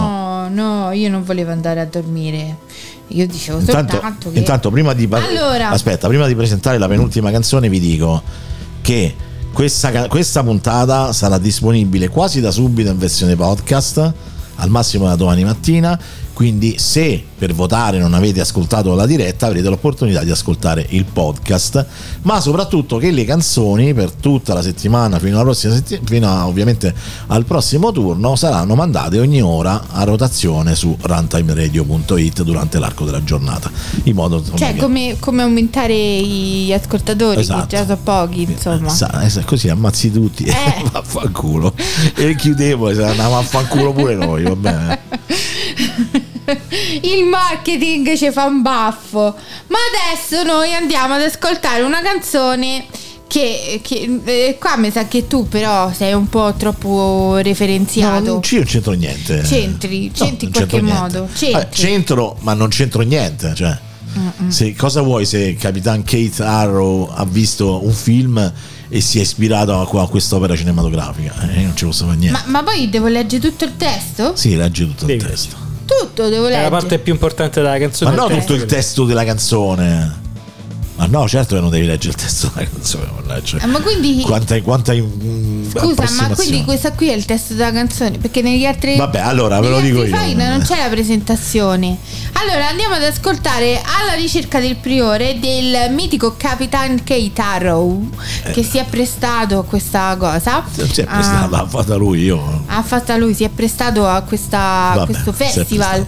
No, io non volevo andare a dormire. Io dicevo soltanto che... Intanto prima di presentare la penultima canzone vi dico che questa puntata sarà disponibile quasi da subito in versione podcast, al massimo da domani mattina. Quindi se per votare non avete ascoltato la diretta, avrete l'opportunità di ascoltare il podcast, ma soprattutto che le canzoni per tutta la settimana fino alla prossima fino ovviamente al prossimo turno saranno mandate ogni ora a rotazione su runtimeradio.it durante l'arco della giornata, in modo come aumentare gli ascoltatori, esatto, che già sono pochi, insomma. Così ammazzi tutti vaffanculo, e chiudevo e andavamo a fanculo pure noi, va bene. Il marketing ci fa un baffo. Ma adesso noi andiamo ad ascoltare una canzone che qua mi sa che tu però sei un po' troppo referenziato. No, non c'entro niente. C'entri in qualche modo. C'entro, ma non c'entro niente, cioè. Cosa vuoi se Capitan Kate Arrow ha visto un film e si è ispirato a quest'opera cinematografica? Non ci posso fare niente. Ma poi devo leggere tutto il testo? Sì, leggi tutto il testo. Tutto devo leggere. È la parte più importante della canzone. Ma no, tutto il testo della canzone. Ma no, certo che non devi leggere il testo della canzone. Ma quindi quanta scusa, ma quindi questa qui è il testo della canzone? Perché negli altri, vabbè, allora ve lo dico io, non c'è la presentazione. Allora andiamo ad ascoltare Alla ricerca del priore del mitico Capitan Kate Arrow, che si è prestato a questa cosa. Si è prestato, l'ha fatta lui, si è prestato a questo festival.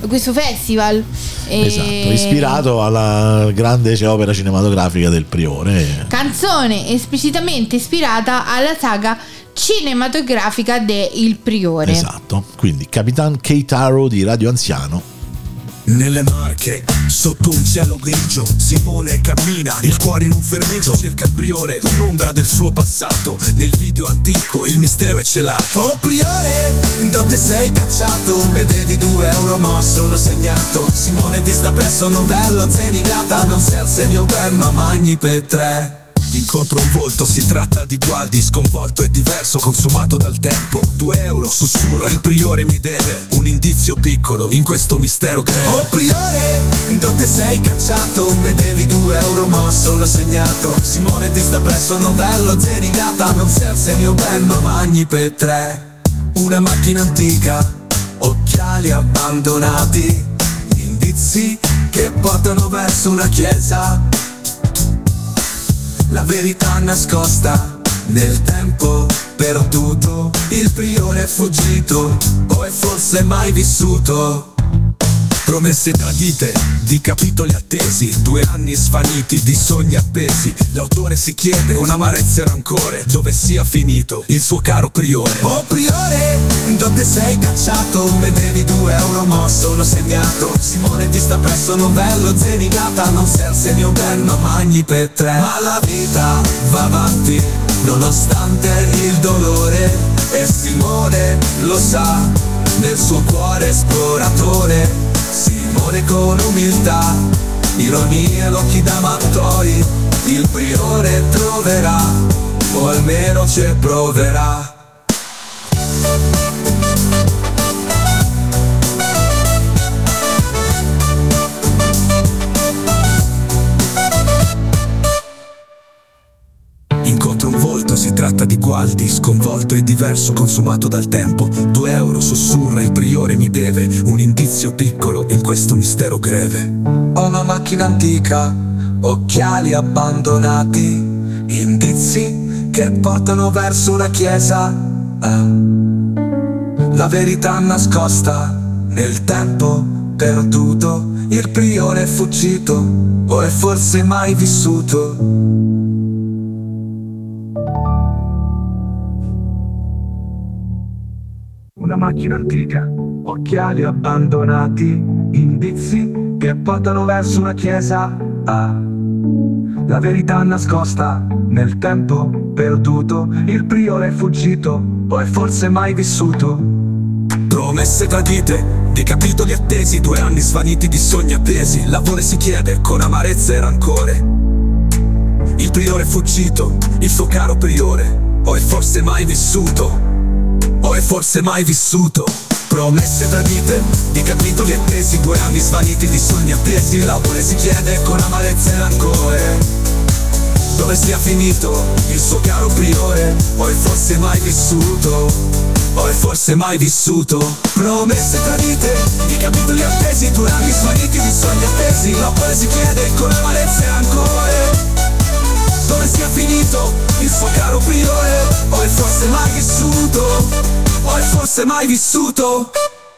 Esatto, ispirato alla grande opera cinematografica del priore. Canzone esplicitamente ispirata alla saga cinematografica de Il Priore. Esatto, quindi Capitan Kate Arrow di Radio Anziano. Nelle Marche, sotto un cielo grigio, Simone cammina, il cuore in un fermento, cerca il priore, un'ombra del suo passato, nel video antico il mistero è celato. Oh priore, dove sei cacciato? Vedevi 2 euro ma sono segnato, Simone ti sta presso, non bello, zenigata, non sei al segno per ma magni per 3. Incontro un volto, si tratta di Gualdi, sconvolto e diverso, consumato dal tempo. 2 euro, sussurra, il priore mi deve un indizio piccolo in questo mistero che oh priore, dove sei cacciato? Vedevi 2 euro ma sono segnato, Simone ti sta presso, non bello, zenigata, non sei al segno ben ma magni per 3. Una macchina antica, occhiali abbandonati, indizi che portano verso una chiesa. La verità nascosta nel tempo perduto, il priore è fuggito o è forse mai vissuto. Promesse tradite, di capitoli attesi, 2 anni svaniti, di sogni appesi. L'autore si chiede con amarezza e rancore dove sia finito il suo caro priore. Oh priore, dove sei cacciato? Vedevi 2 euro ma sono segnato, Simone ti sta presso, novello, zenigata, non sei al segno ben ma magni per 3. Ma la vita va avanti nonostante il dolore, e Simone lo sa, nel suo cuore esploratore si Simone con umiltà, ironia e occhi da mattoi, il priore troverà, o almeno ci proverà. Incontro un volto, si tratta di Gualdi, sconvolto e diverso, consumato dal tempo. 2 euro, sussurra il priore, mi deve un indizio piccolo in questo mistero greve. Ho una macchina antica, occhiali abbandonati, indizi che portano verso una chiesa. La verità nascosta nel tempo perduto, il priore è fuggito o è forse mai vissuto. Una macchina antica, occhiali abbandonati, indizi che portano verso una chiesa. La verità nascosta nel tempo perduto, il priore è fuggito o è forse mai vissuto. Promesse tradite, di capitoli attesi, 2 anni svaniti di sogni appesi. L'amore si chiede con amarezza e rancore. Il priore è fuggito, il suo caro priore, o è forse mai vissuto, o è forse mai vissuto. Promesse tradite, di capitoli attesi, 2 anni svaniti di sogni appesi. L'amore si chiede con amarezza e rancore. Dove sia finito il suo caro priore, o è forse mai vissuto, o è forse mai vissuto. Promesse tradite, di capitoli attesi, 2 anni svaniti di sogni appesi. L'amore si chiede con amarezza e rancore. Dove sia finito il suo caro priore, o è forse mai vissuto, o è forse mai vissuto.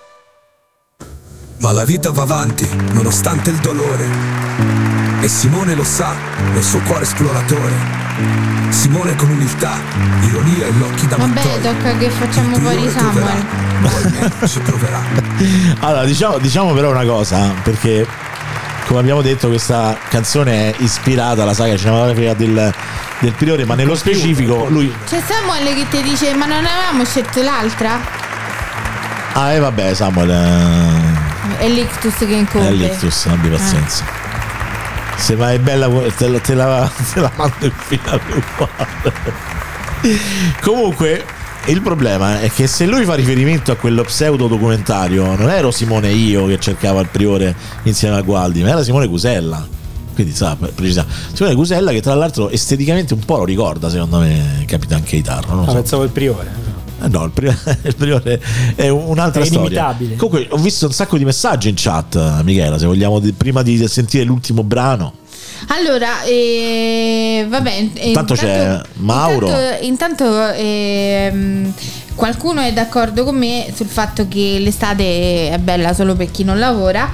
Ma la vita va avanti, nonostante il dolore, e Simone lo sa, nel suo cuore esploratore. Simone con umiltà, ironia e gli occhi da mattoi. Vabbè, tocca che facciamo fuori Samuel. Ci proverà. Allora, diciamo però una cosa, perché come abbiamo detto questa canzone è ispirata alla saga cinematografica del priore, ma nello specifico lui... C'è Samuel che ti dice: ma non avevamo scelto l'altra? Vabbè, Samuel È l'ictus che incombe. è l'ictus, abbi pazienza. Se ma è bella te la mando in finale uguale. Comunque il problema è che se lui fa riferimento a quello pseudo documentario, non ero Simone io che cercava il priore insieme a Gualdi, ma era Simone Cusella. Quindi sa, precisa. Simone Cusella, che tra l'altro esteticamente un po' lo ricorda, secondo me, Capitan K-Tar. Non lo so. Pensavo il priore. No, il priore è un'altra storia. Comunque ho visto un sacco di messaggi in chat, Michela, se vogliamo prima di sentire l'ultimo brano. Allora, vabbè, intanto c'è Mauro. Intanto qualcuno è d'accordo con me sul fatto che l'estate è bella solo per chi non lavora,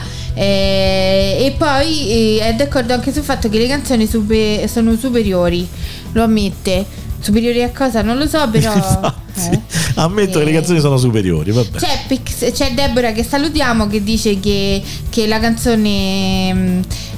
e poi è d'accordo anche sul fatto che le canzoni sono superiori, lo ammette. Superiori a cosa? Non lo so, però ammetto che le canzoni sono superiori. Vabbè. C'è Deborah, che salutiamo, che dice che la canzone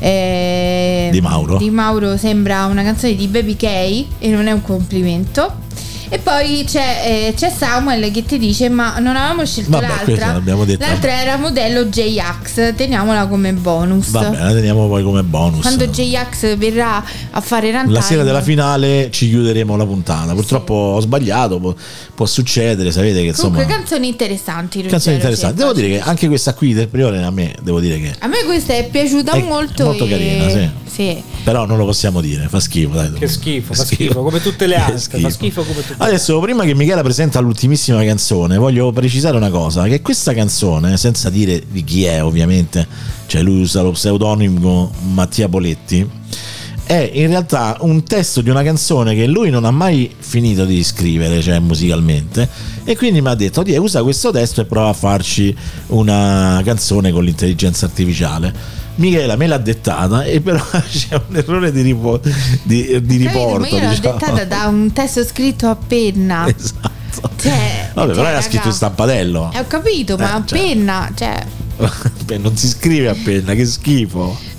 di Mauro sembra una canzone di Baby K, e non è un complimento. E poi c'è Samuel che ti dice: ma non avevamo scelto l'altra? L'altra era modello J-Ax, teniamola come bonus. Vabbè, la teniamo poi come bonus. Quando J-Ax verrà a fare runtime, la sera della finale ci chiuderemo la puntata. Purtroppo ho sbagliato, può succedere, sapete che insomma. Comunque canzoni interessanti. Devo dire che anche questa qui del priore a me questa è piaciuta molto. Molto carina, sì. Però non lo possiamo dire, fa schifo, dai. Che schifo, fa schifo come tutte le altre, fa schifo come tutte. Adesso, prima che Michela presenta l'ultimissima canzone, voglio precisare una cosa: che questa canzone, senza dire di chi è ovviamente, cioè lui usa lo pseudonimo Mattia Poletti, è in realtà un testo di una canzone che lui non ha mai finito di scrivere, cioè musicalmente, e quindi mi ha detto: usa questo testo e prova a farci una canzone con l'intelligenza artificiale. Michela me l'ha dettata, e però c'è un errore di riporto. Ma io l'ho dettata da un testo scritto a penna. Esatto. Vabbè, però era scritto in stampatello. Ho capito, ma a penna, cioè. Non si scrive a penna, che schifo.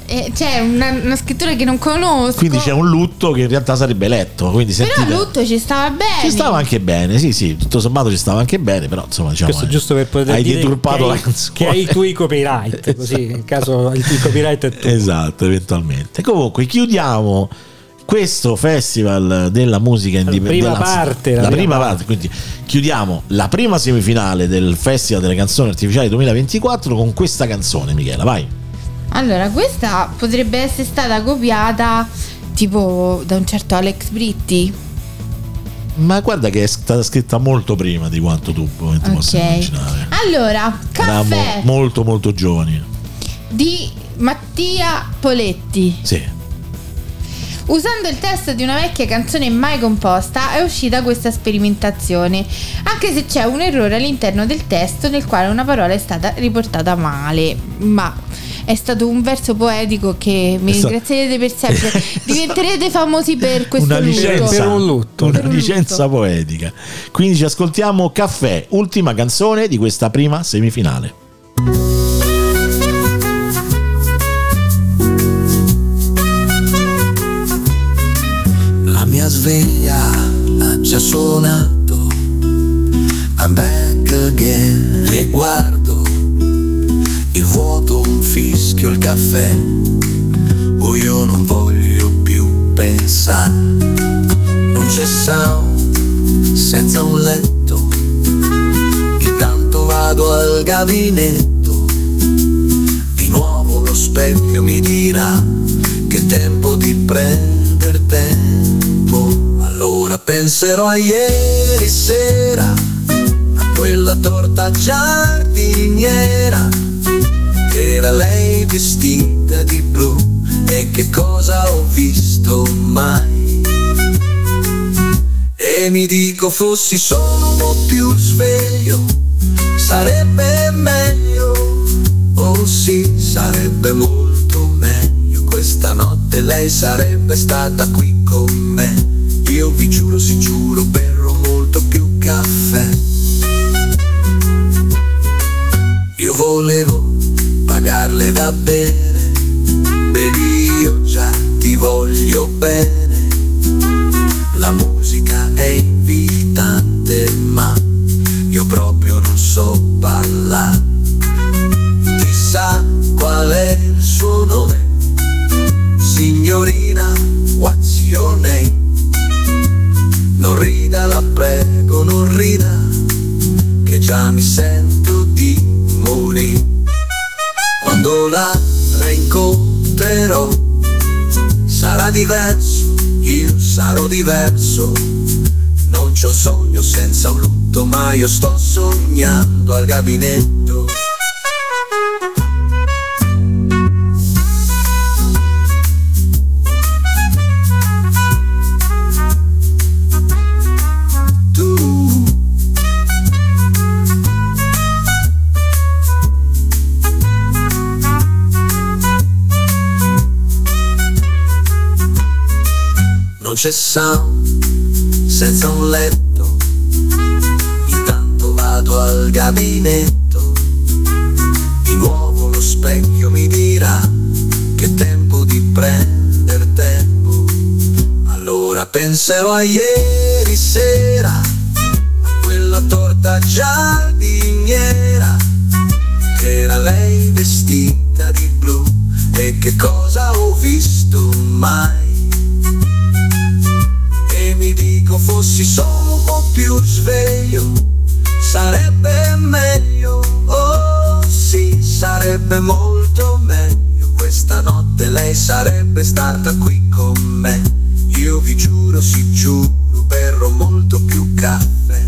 c'è una scrittura che non conosco. Quindi c'è un lutto che in realtà sarebbe letto. Quindi Però sentite, il lutto ci stava bene. ci stava anche bene, sì, tutto sommato ci stava anche bene, però insomma diciamo Questo giusto per poter hai dire deturpato che la hai, canzone. che hai i tuoi copyright, così in caso il copyright è tuo. Esatto, eventualmente. Comunque chiudiamo questo festival della musica indipendente. La prima parte, quindi chiudiamo la prima semifinale del Festival delle Canzoni Artificiali 2024 con questa canzone, Michela, vai. Allora, questa potrebbe essere stata copiata tipo da un certo Alex Britti. Ma guarda che è stata scritta molto prima di quanto tu possa immaginare. Allora, Caffè Eravamo molto molto giovani. di Mattia Poletti. Sì. Usando il testo di una vecchia canzone mai composta è uscita questa sperimentazione, anche se c'è un errore all'interno del testo nel quale una parola è stata riportata male, ma è stato un verso poetico che mi ringrazierete per sempre. Diventerete famosi per questo una licenza, lutto. Una licenza poetica. Quindi ci ascoltiamo Caffè, ultima canzone di questa prima semifinale. La mia sveglia ha già suonato, I'm back again, e guardo il vuoto, un fischio, il caffè, io non voglio più pensare, non c'è sound senza un letto, intanto vado al gabinetto, di nuovo lo specchio mi dirà che è tempo di prendere tempo. Allora penserò a ieri sera, a quella torta giardiniera, che era lei vestita di blu, e che cosa ho visto mai. E mi dico fossi solo un po' più sveglio, sarebbe meglio, oh sì, sarebbe molto meglio. Questa notte lei sarebbe stata qui con me, io vi giuro, sì giuro, berrò molto più caffè. Io volevo pagarle da bere, bevi, io già ti voglio bene. La musica è invitante ma io proprio non so ballare. Chissà qual è il suo nome, signorina, what's your name? Non rida, la prego, non rida, che già mi sento di morire. Quando la rincontrerò sarà diverso, io sarò diverso. Non c'ho sogno senza un lutto, ma io sto sognando al gabinetto. Non c'è sound senza un letto, intanto vado al gabinetto, di nuovo lo specchio mi dirà che è tempo di prendere tempo. Allora penserò a ieri sera, a quella torta giardiniera, che era lei vestita di blu, e che cosa ho visto mai. E mi dico fossi solo un po' più sveglio, sarebbe meglio, oh sì, sarebbe molto meglio. Questa notte lei sarebbe stata qui con me, io vi giuro, sì giuro, berrò molto più caffè.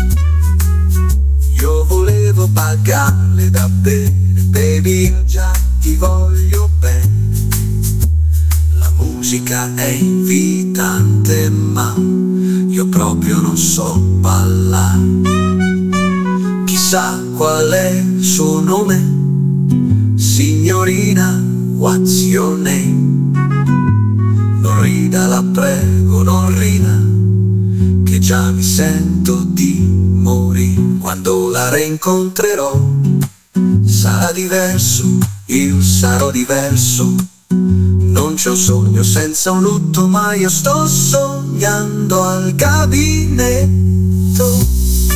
Io volevo pagarle da bere, baby, io già ti voglio bene. La musica è invitante ma io proprio non so ballare. Chissà qual è il suo nome, signorina, what's your name? Non rida, la prego, non rida, che già mi sento di morire. Quando la rincontrerò sarà diverso, io sarò diverso. Non c'è un sogno senza un lutto, ma io sto sognando al gabinetto.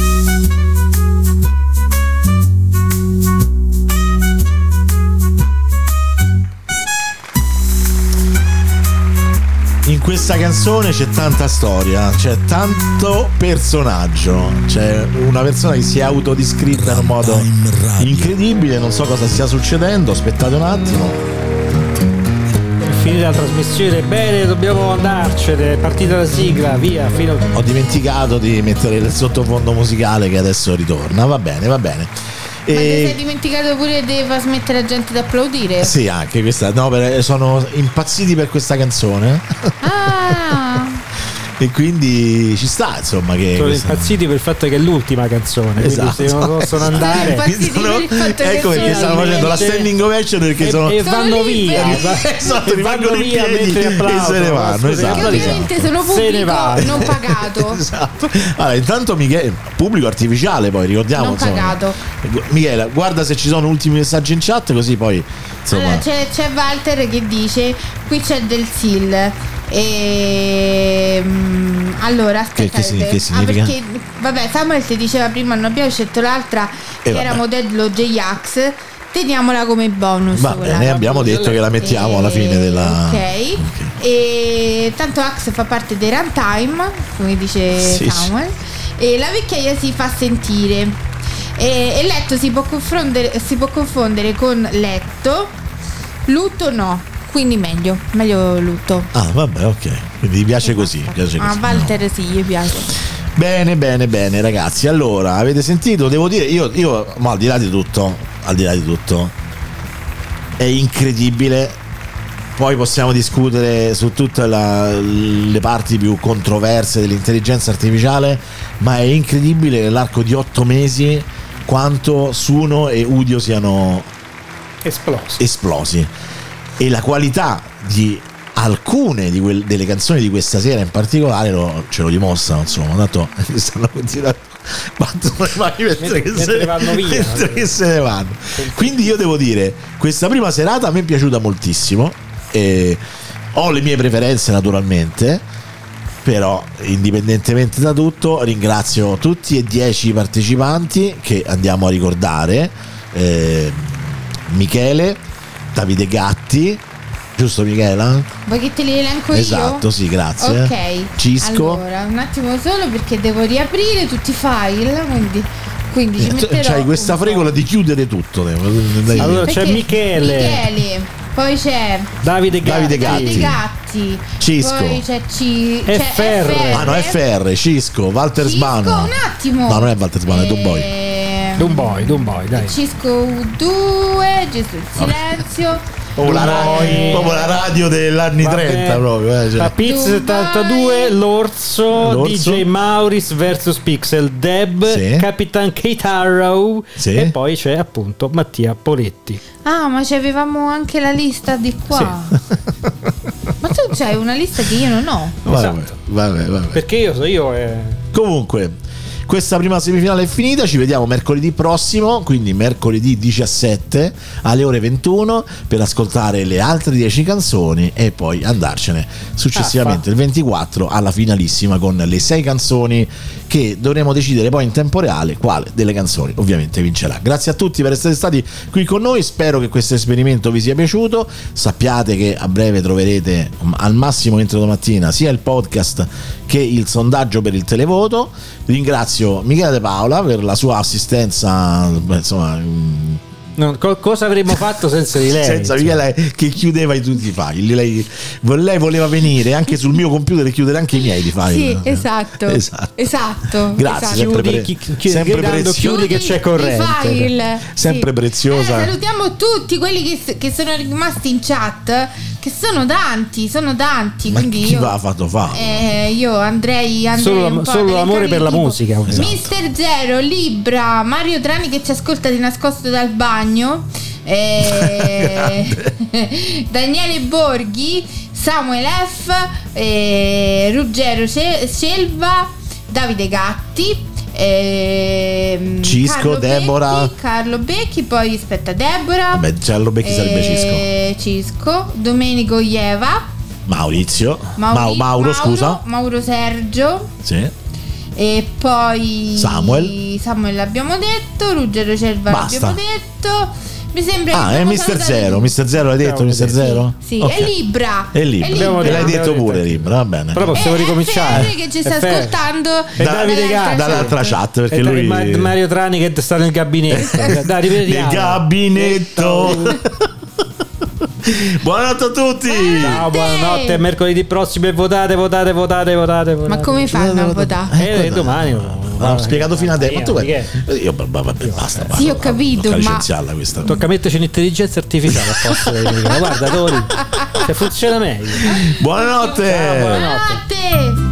In questa canzone c'è tanta storia, c'è tanto personaggio, c'è una persona che si è autodescritta in un modo incredibile, non so cosa stia succedendo, aspettate un attimo. È finita la trasmissione, bene, dobbiamo andarcene, è partita la sigla, via, fino... Ho dimenticato di mettere il sottofondo musicale che adesso ritorna, va bene, va bene. Ma ti sei dimenticato pure di far smettere la gente di applaudire? Sì, anche questa. No, sono impazziti per questa canzone. Ah. E quindi ci sta, insomma, che sono questa... impazziti per il fatto che è l'ultima canzone, esatto. Quindi se non possono andare ecco perché stanno facendo la standing ovation, perché e vanno via, esatto, rimangono in via piedi mentre applaudono, e se ne vanno, esatto, che ovviamente sono pubblico non pagato. Esatto. Allora, intanto Michele, pubblico artificiale, poi ricordiamo, non pagato. Michele, guarda se ci sono ultimi messaggi in chat, così poi insomma. Allora, c'è Walter che dice: qui c'è del SIL. Allora aspetta, che significa? Perché vabbè, Samuel ti diceva prima, non abbiamo scelto l'altra che era modello J-Ax, teniamola come bonus. Va bene, abbiamo detto che la mettiamo alla fine della. Ok. E tanto Axe fa parte dei runtime, come dice Samuel. E la vecchiaia si fa sentire. E letto si può confondere con letto. Lutto no. Quindi meglio lutto. Ah, vabbè, ok. Quindi ti piace così. Ah, Walter, sì, gli piace. Bene, ragazzi. Allora, avete sentito? Devo dire, io ma al di là di tutto, è incredibile. Poi possiamo discutere su tutte le parti più controverse dell'intelligenza artificiale, ma è incredibile nell'arco di 8 mesi quanto Suno e Udio siano esplosi. E la qualità di alcune delle canzoni di questa sera in particolare ce lo dimostrano, insomma, tanto stanno continuando battono le mani mentre vanno via, mentre che se ne vanno. Quindi io devo dire, questa prima serata a me è piaciuta moltissimo, e ho le mie preferenze naturalmente, però indipendentemente da tutto ringrazio tutti e 10 i partecipanti che andiamo a ricordare: Michele, Davide Gatti, giusto Michela? Vuoi che te li elenco esatto, io? Sì, grazie. Ok. Cisco. Allora, un attimo solo perché devo riaprire tutti i file, quindi ci metterò. C'hai questa fregola di chiudere tutto. Allora c'è Michele, poi c'è Davide Gatti, Cisco, poi c'è FR. Ah no, FR, Cisco, Walter Sbano. Un attimo. No, non è Walter Sbano, è Dunboy, dai. Cisco U2, Gesù il silenzio. Proprio la radio degli anni 30 proprio. La Pizza 72, l'Orso, DJ Mauris vs Pixel, Deb, Capitan Keitaro, e poi c'è appunto Mattia Poletti. Ah, ma avevamo anche la lista di qua. Ma tu c'hai una lista che io non ho. Vabbè. Perché io Comunque, questa prima semifinale è finita, ci vediamo mercoledì prossimo, quindi mercoledì 17 alle ore 21 per ascoltare le altre 10 canzoni e poi andarcene successivamente il 24 alla finalissima con le 6 canzoni che dovremo decidere poi in tempo reale quale delle canzoni ovviamente vincerà. Grazie a tutti per essere stati qui con noi, spero che questo esperimento vi sia piaciuto, sappiate che a breve troverete al massimo entro domattina sia il podcast che il sondaggio per il televoto. Ringrazio Michele De Paola per la sua assistenza, insomma. Cosa avremmo fatto senza di lei? Senza Michele che chiudeva tutti i file. Lei voleva venire anche sul mio computer e chiudere anche i miei di file. Sì, esatto. Grazie, chiudi che c'è corrente. File. Sempre preziosa. Salutiamo tutti quelli che sono rimasti in chat, che sono tanti. Ma quindi chi va fatto fare? Io andrei solo l'amore per la musica. Esatto. Mister Zero, Libra, Mario Trani che ci ascolta di nascosto dal bagno, Daniele Borghi, Samuel F, Ruggero Selva, Davide Gatti, Cisco, Carlo Deborah. Becchi, Carlo Becchi, poi aspetta Deborah. Vabbè, Carlo Becchi sarebbe Cisco, Domenico Ieva, Maurizio, Mauro, scusa. Mauro Sergio. Sì. E poi Samuel l'abbiamo detto, Ruggero Cerva l'abbiamo detto. Mi sembra che è Mr. Zero. Mr. Zero l'hai detto, Mr. Zero? Sì, Okay. è Libra. L'hai detto pure Libra, va bene. Però possiamo ricominciare. Che ci sta ascoltando dall'altra chat, perché lui Mario Trani che sta nel gabinetto. Dai, ripetiamo. Nel gabinetto. Buonanotte a tutti. Ciao, buonanotte. Mercoledì prossimo e votate. Ma come fanno a votare? Domani l'ho spiegato fino adesso. Io basta. Sì, ho capito, ma questa. Tocca metterci un'intelligenza artificiale a posto del microfono. Guarda, Tori, che funziona meglio. Buonanotte. Ciao, buonanotte.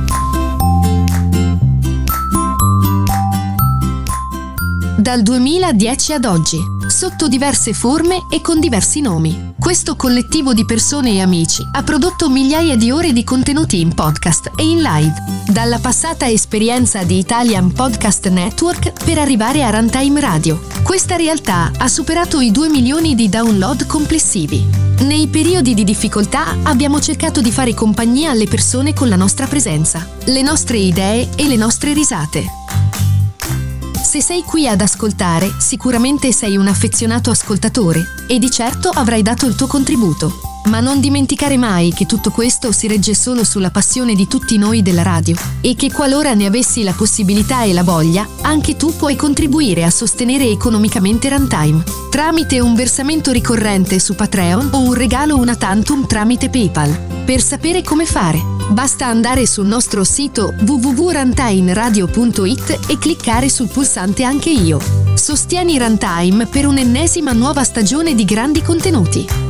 Dal 2010 ad oggi, sotto diverse forme e con diversi nomi, questo collettivo di persone e amici ha prodotto migliaia di ore di contenuti in podcast e in live, dalla passata esperienza di Italian Podcast Network per arrivare a Runtime Radio. Questa realtà ha superato i 2 milioni di download complessivi. Nei periodi di difficoltà abbiamo cercato di fare compagnia alle persone con la nostra presenza, le nostre idee e le nostre risate. Se sei qui ad ascoltare, sicuramente sei un affezionato ascoltatore e di certo avrai dato il tuo contributo. Ma non dimenticare mai che tutto questo si regge solo sulla passione di tutti noi della radio e che qualora ne avessi la possibilità e la voglia, anche tu puoi contribuire a sostenere economicamente Runtime tramite un versamento ricorrente su Patreon o un regalo una tantum tramite PayPal. Per sapere come fare, basta andare sul nostro sito www.runtimeradio.it e cliccare sul pulsante Anche io. Sostieni Runtime per un'ennesima nuova stagione di grandi contenuti.